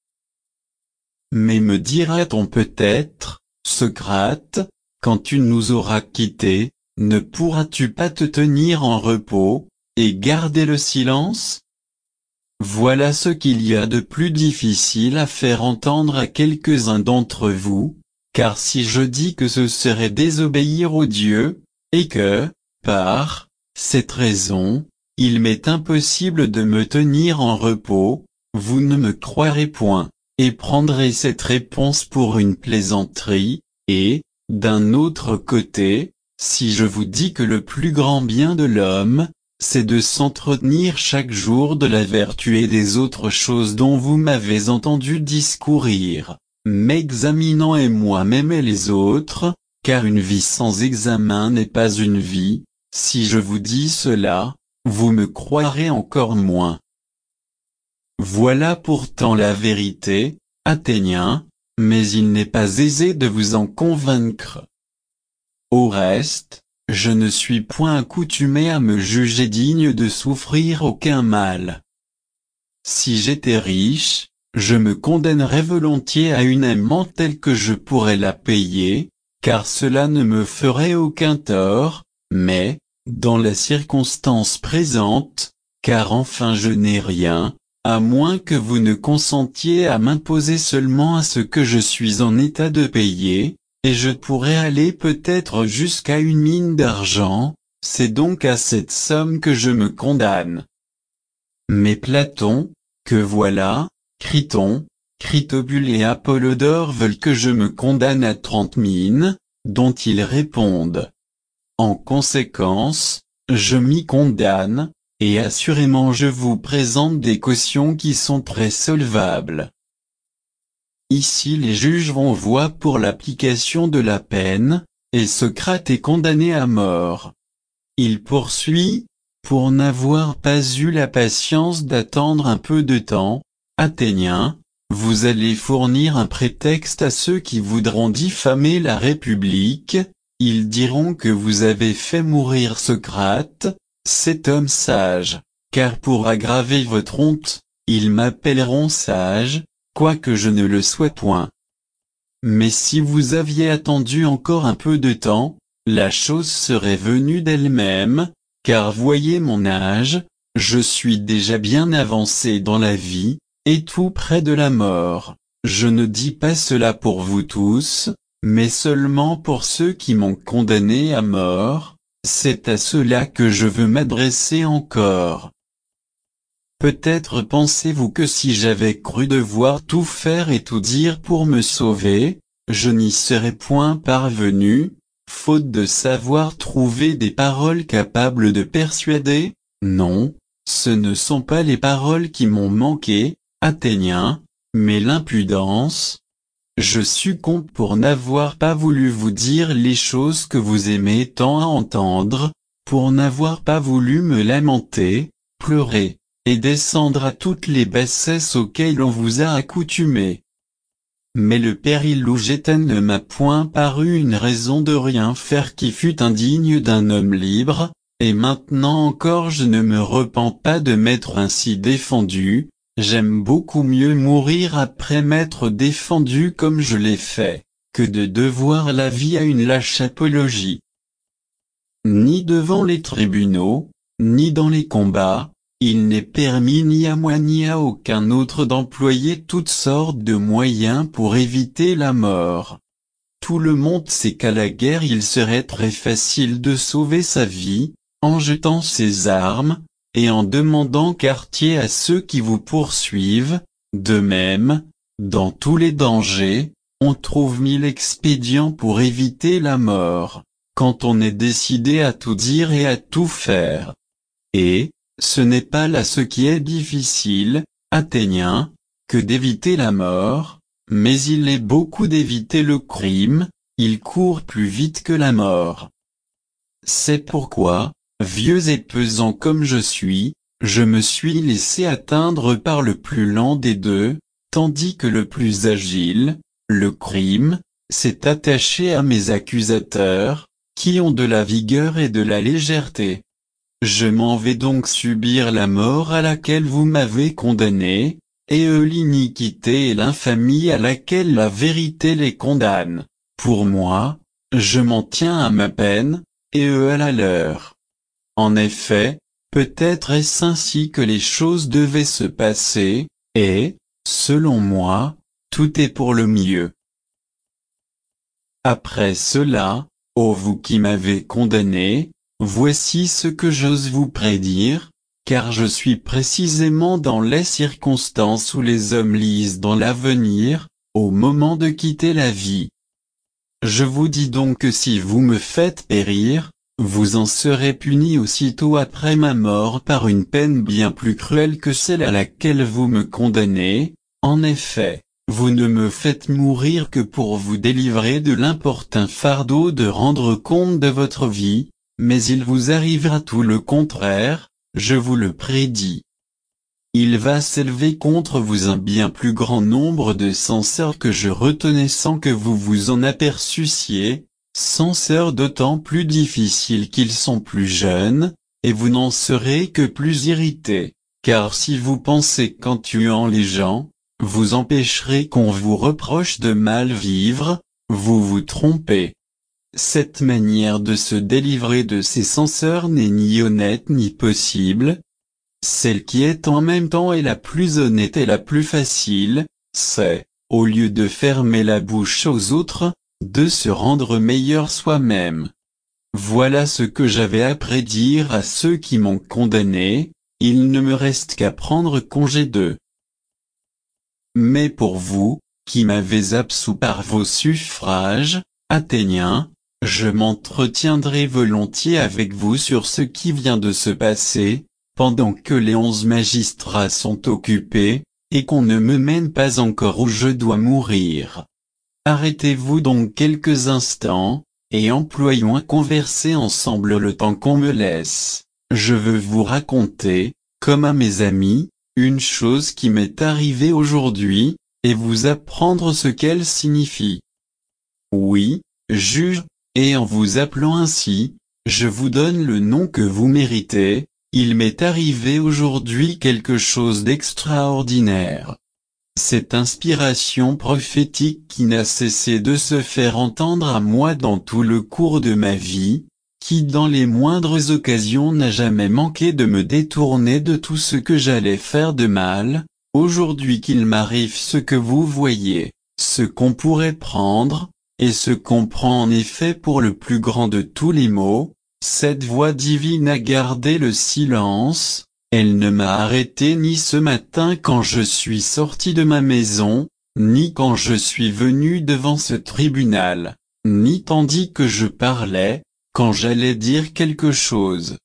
A: Mais me dira-t-on peut-être, Socrate, quand tu nous auras quittés, ne pourras-tu pas te tenir en repos, et garder le silence? Voilà ce qu'il y a de plus difficile à faire entendre à quelques-uns d'entre vous, car si je dis que ce serait désobéir aux dieux, et que, par cette raison, il m'est impossible de me tenir en repos, vous ne me croirez point, et prendrez cette réponse pour une plaisanterie, et, d'un autre côté, si je vous dis que le plus grand bien de l'homme, c'est de s'entretenir chaque jour de la vertu et des autres choses dont vous m'avez entendu discourir, m'examinant et moi-même et les autres, car une vie sans examen n'est pas une vie, si je vous dis cela, vous me croirez encore moins. Voilà pourtant la vérité, Athéniens, mais il n'est pas aisé de vous en convaincre. Au reste, je ne suis point accoutumé à me juger digne de souffrir aucun mal. Si j'étais riche, je me condamnerais volontiers à une amende telle que je pourrais la payer, car cela ne me ferait aucun tort, mais, dans la circonstance présente, car enfin je n'ai rien, à moins que vous ne consentiez à m'imposer seulement à ce que je suis en état de payer, et je pourrais aller peut-être jusqu'à une mine d'argent, c'est donc à cette somme que je me condamne. Mais Platon, que voilà, Criton, Critobule et Apollodore veulent que je me condamne à trente mines, dont ils répondent. En conséquence, je m'y condamne, et assurément je vous présente des cautions qui sont très solvables. Ici les juges vont voix pour l'application de la peine, et Socrate est condamné à mort. Il poursuit, pour n'avoir pas eu la patience d'attendre un peu de temps, Athéniens, vous allez fournir un prétexte à ceux qui voudront diffamer la République, ils diront que vous avez fait mourir Socrate, cet homme sage, car pour aggraver votre honte, ils m'appelleront sage, quoique je ne le sois point. Mais si vous aviez attendu encore un peu de temps, la chose serait venue d'elle-même, car voyez mon âge, je suis déjà bien avancé dans la vie, et tout près de la mort. Je ne dis pas cela pour vous tous, mais seulement pour ceux qui m'ont condamné à mort, c'est à ceux-là que je veux m'adresser encore. Peut-être pensez-vous que si j'avais cru devoir tout faire et tout dire pour me sauver, je n'y serais point parvenu, faute de savoir trouver des paroles capables de persuader? Non, ce ne sont pas les paroles qui m'ont manqué, Athéniens, mais l'impudence. Je succombe pour n'avoir pas voulu vous dire les choses que vous aimez tant à entendre, pour n'avoir pas voulu me lamenter, pleurer, et descendre à toutes les bassesses auxquelles on vous a accoutumé. Mais le péril où j'étais ne m'a point paru une raison de rien faire qui fût indigne d'un homme libre, et maintenant encore je ne me repens pas de m'être ainsi défendu, j'aime beaucoup mieux mourir après m'être défendu comme je l'ai fait, que de devoir la vie à une lâche apologie. Ni devant les tribunaux, ni dans les combats, il n'est permis ni à moi ni à aucun autre d'employer toutes sortes de moyens pour éviter la mort. Tout le monde sait qu'à la guerre il serait très facile de sauver sa vie, en jetant ses armes, et en demandant quartier à ceux qui vous poursuivent. De même, dans tous les dangers, on trouve mille expédients pour éviter la mort, quand on est décidé à tout dire et à tout faire. Et, ce n'est pas là ce qui est difficile, Athéniens, que d'éviter la mort, mais il est beaucoup d'éviter le crime, il court plus vite que la mort. C'est pourquoi, vieux et pesant comme je suis, je me suis laissé atteindre par le plus lent des deux, tandis que le plus agile, le crime, s'est attaché à mes accusateurs, qui ont de la vigueur et de la légèreté. Je m'en vais donc subir la mort à laquelle vous m'avez condamné, et eux l'iniquité et l'infamie à laquelle la vérité les condamne. Pour moi, je m'en tiens à ma peine, et eux à la leur. En effet, peut-être est-ce ainsi que les choses devaient se passer, et, selon moi, tout est pour le mieux. Après cela, ô vous qui m'avez condamné, voici ce que j'ose vous prédire, car je suis précisément dans les circonstances où les hommes lisent dans l'avenir, au moment de quitter la vie. Je vous dis donc que si vous me faites périr, vous en serez puni aussitôt après ma mort par une peine bien plus cruelle que celle à laquelle vous me condamnez. En effet, vous ne me faites mourir que pour vous délivrer de l'importun fardeau de rendre compte de votre vie, mais il vous arrivera tout le contraire, je vous le prédis. Il va s'élever contre vous un bien plus grand nombre de censeurs que je retenais sans que vous vous en aperçussiez, censeurs d'autant plus difficiles qu'ils sont plus jeunes, et vous n'en serez que plus irrités, car si vous pensez qu'en tuant les gens, vous empêcherez qu'on vous reproche de mal vivre, vous vous trompez. Cette manière de se délivrer de ces censeurs n'est ni honnête ni possible. Celle qui est en même temps est la plus honnête et la plus facile, c'est, au lieu de fermer la bouche aux autres, de se rendre meilleur soi-même. Voilà ce que j'avais à prédire à ceux qui m'ont condamné, il ne me reste qu'à prendre congé d'eux. Mais pour vous, qui m'avez absous par vos suffrages, Athéniens, je m'entretiendrai volontiers avec vous sur ce qui vient de se passer, pendant que les onze magistrats sont occupés, et qu'on ne me mène pas encore où je dois mourir. Arrêtez-vous donc quelques instants, et employons à converser ensemble le temps qu'on me laisse. Je veux vous raconter, comme à mes amis, une chose qui m'est arrivée aujourd'hui, et vous apprendre ce qu'elle signifie. Oui, juge, et en vous appelant ainsi, je vous donne le nom que vous méritez, il m'est arrivé aujourd'hui quelque chose d'extraordinaire. Cette inspiration prophétique qui n'a cessé de se faire entendre à moi dans tout le cours de ma vie, qui dans les moindres occasions n'a jamais manqué de me détourner de tout ce que j'allais faire de mal, aujourd'hui qu'il m'arrive ce que vous voyez, ce qu'on pourrait prendre, et ce qu'on prend en effet pour le plus grand de tous les maux, cette voix divine a gardé le silence, elle ne m'a arrêté ni ce matin quand je suis sorti de ma maison, ni quand je suis venu devant ce tribunal, ni tandis que je parlais, quand j'allais dire quelque chose.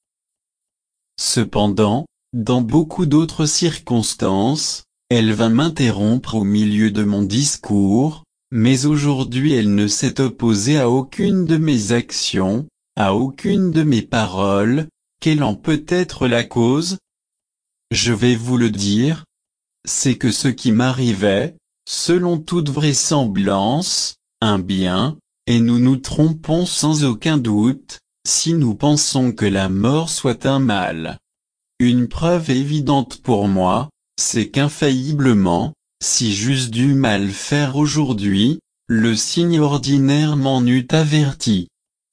A: Cependant, dans beaucoup d'autres circonstances, elle vint m'interrompre au milieu de mon discours, mais aujourd'hui elle ne s'est opposée à aucune de mes actions, à aucune de mes paroles. Quelle en peut être la cause? Je vais vous le dire. C'est que ce qui m'arrivait, selon toute vraisemblance, un bien, et nous nous trompons sans aucun doute, si nous pensons que la mort soit un mal. Une preuve évidente pour moi, c'est qu'infailliblement, si j'eusse du mal faire aujourd'hui, le signe ordinaire m'en eût averti.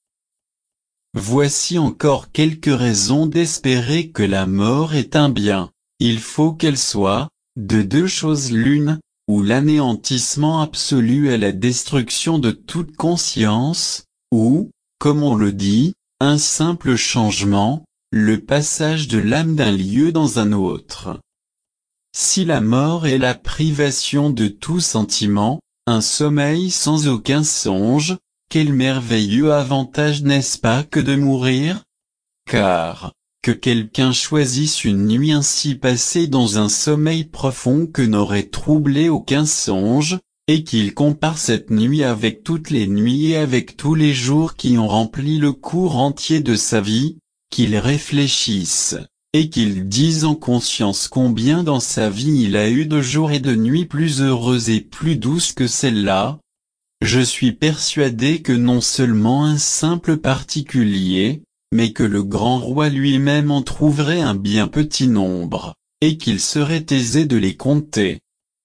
A: Voici encore quelques raisons d'espérer que la mort est un bien. Il faut qu'elle soit, de deux choses l'une, ou l'anéantissement absolu et la destruction de toute conscience, ou, comme on le dit, un simple changement, le passage de l'âme d'un lieu dans un autre. Si la mort est la privation de tout sentiment, un sommeil sans aucun songe, quel merveilleux avantage n'est-ce pas que de mourir? Car, que quelqu'un choisisse une nuit ainsi passée dans un sommeil profond que n'aurait troublé aucun songe, et qu'il compare cette nuit avec toutes les nuits et avec tous les jours qui ont rempli le cours entier de sa vie, qu'il réfléchisse, et qu'il dise en conscience combien dans sa vie il a eu de jours et de nuits plus heureuses et plus douces que celle-là. Je suis persuadé que non seulement un simple particulier, mais que le grand roi lui-même en trouverait un bien petit nombre, et qu'il serait aisé de les compter.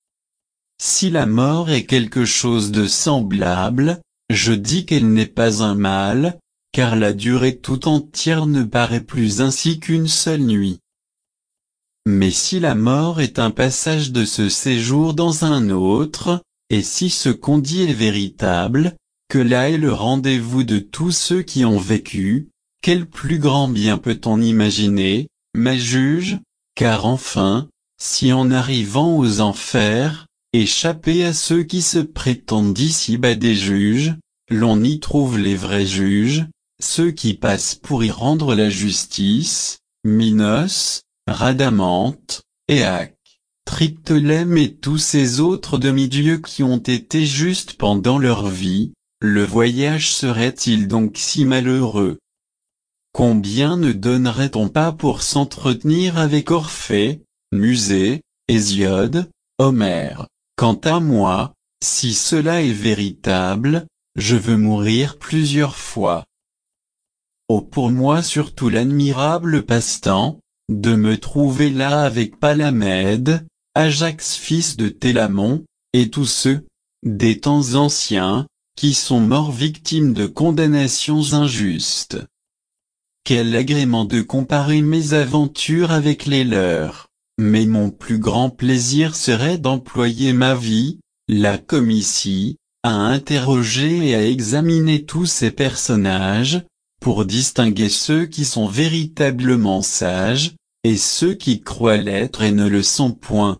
A: Si la mort est quelque chose de semblable, je dis qu'elle n'est pas un mal, car la durée tout entière ne paraît plus ainsi qu'une seule nuit. Mais si la mort est un passage de ce séjour dans un autre, et si ce qu'on dit est véritable, que là est le rendez-vous de tous ceux qui ont vécu, quel plus grand bien peut-on imaginer, mes juges, car enfin, si en arrivant aux enfers, échapper à ceux qui se prétendent ici-bas des juges, l'on y trouve les vrais juges, ceux qui passent pour y rendre la justice, Minos, Rhadamante, Éaque, Triptolème et tous ces autres demi-dieux qui ont été justes pendant leur vie, le voyage serait-il donc si malheureux? Combien ne donnerait-on pas pour s'entretenir avec Orphée, Musée, Hésiode, Homère? Quant à moi, si cela est véritable, je veux mourir plusieurs fois. Oh, pour moi surtout l'admirable passe-temps, de me trouver là avec Palamède, Ajax fils de Télamon, et tous ceux, des temps anciens, qui sont morts victimes de condamnations injustes. Quel agrément de comparer mes aventures avec les leurs, mais mon plus grand plaisir serait d'employer ma vie, là comme ici, à interroger et à examiner tous ces personnages, pour distinguer ceux qui sont véritablement sages, et ceux qui croient l'être et ne le sont point.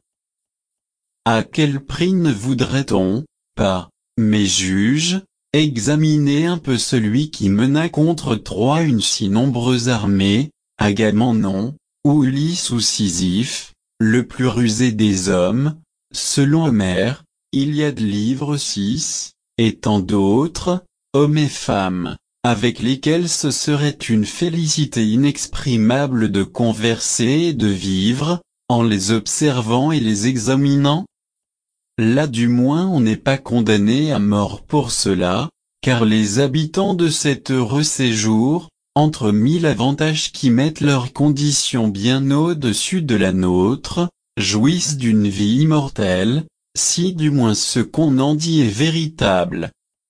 A: À quel prix ne voudrait-on pas, mes juges, examiner un peu celui qui mena contre Troie une si nombreuse armée, Agamemnon, ou Ulysse ou Sisyphe, le plus rusé des hommes, selon Homère, Iliade livre six, et tant d'autres, hommes et femmes, avec lesquels ce serait une félicité inexprimable de converser et de vivre, en les observant et les examinant? Là du moins on n'est pas condamné à mort pour cela, car les habitants de cet heureux séjour, entre mille avantages qui mettent leurs conditions bien au-dessus de la nôtre, jouissent d'une vie immortelle, si du moins ce qu'on en dit est véritable.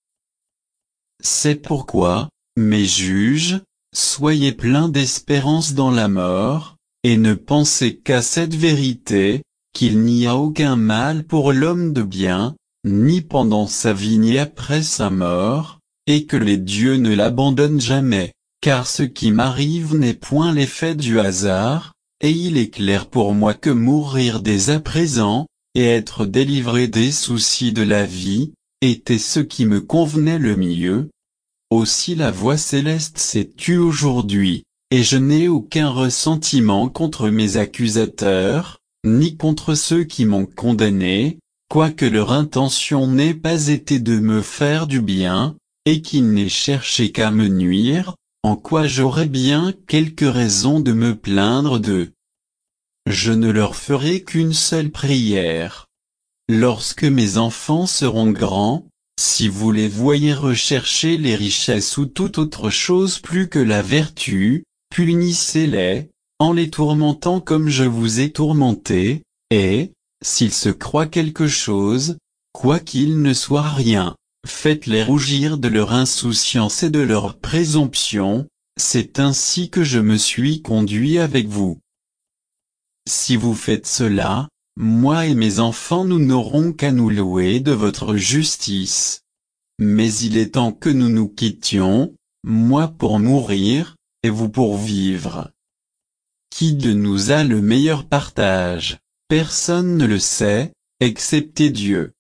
A: C'est pourquoi, mes juges, soyez pleins d'espérance dans la mort, et ne pensez qu'à cette vérité, qu'il n'y a aucun mal pour l'homme de bien, ni pendant sa vie ni après sa mort, et que les dieux ne l'abandonnent jamais, car ce qui m'arrive n'est point l'effet du hasard, et il est clair pour moi que mourir dès à présent, et être délivré des soucis de la vie, était ce qui me convenait le mieux. Aussi la voix céleste s'est tue aujourd'hui, et je n'ai aucun ressentiment contre mes accusateurs, ni contre ceux qui m'ont condamné, quoique leur intention n'ait pas été de me faire du bien, et qu'ils n'aient cherché qu'à me nuire, en quoi j'aurais bien quelque raison de me plaindre d'eux. Je ne leur ferai qu'une seule prière. Lorsque mes enfants seront grands, si vous les voyez rechercher les richesses ou toute autre chose plus que la vertu, punissez-les, en les tourmentant comme je vous ai tourmenté, et, s'ils se croient quelque chose, quoiqu'ils ne soient rien, faites-les rougir de leur insouciance et de leur présomption, c'est ainsi que je me suis conduit avec vous. Si vous faites cela, moi et mes enfants nous n'aurons qu'à nous louer de votre justice. Mais il est temps que nous nous quittions, moi pour mourir, et vous pour vivre. Qui de nous a le meilleur partage? Personne ne le sait, excepté Dieu.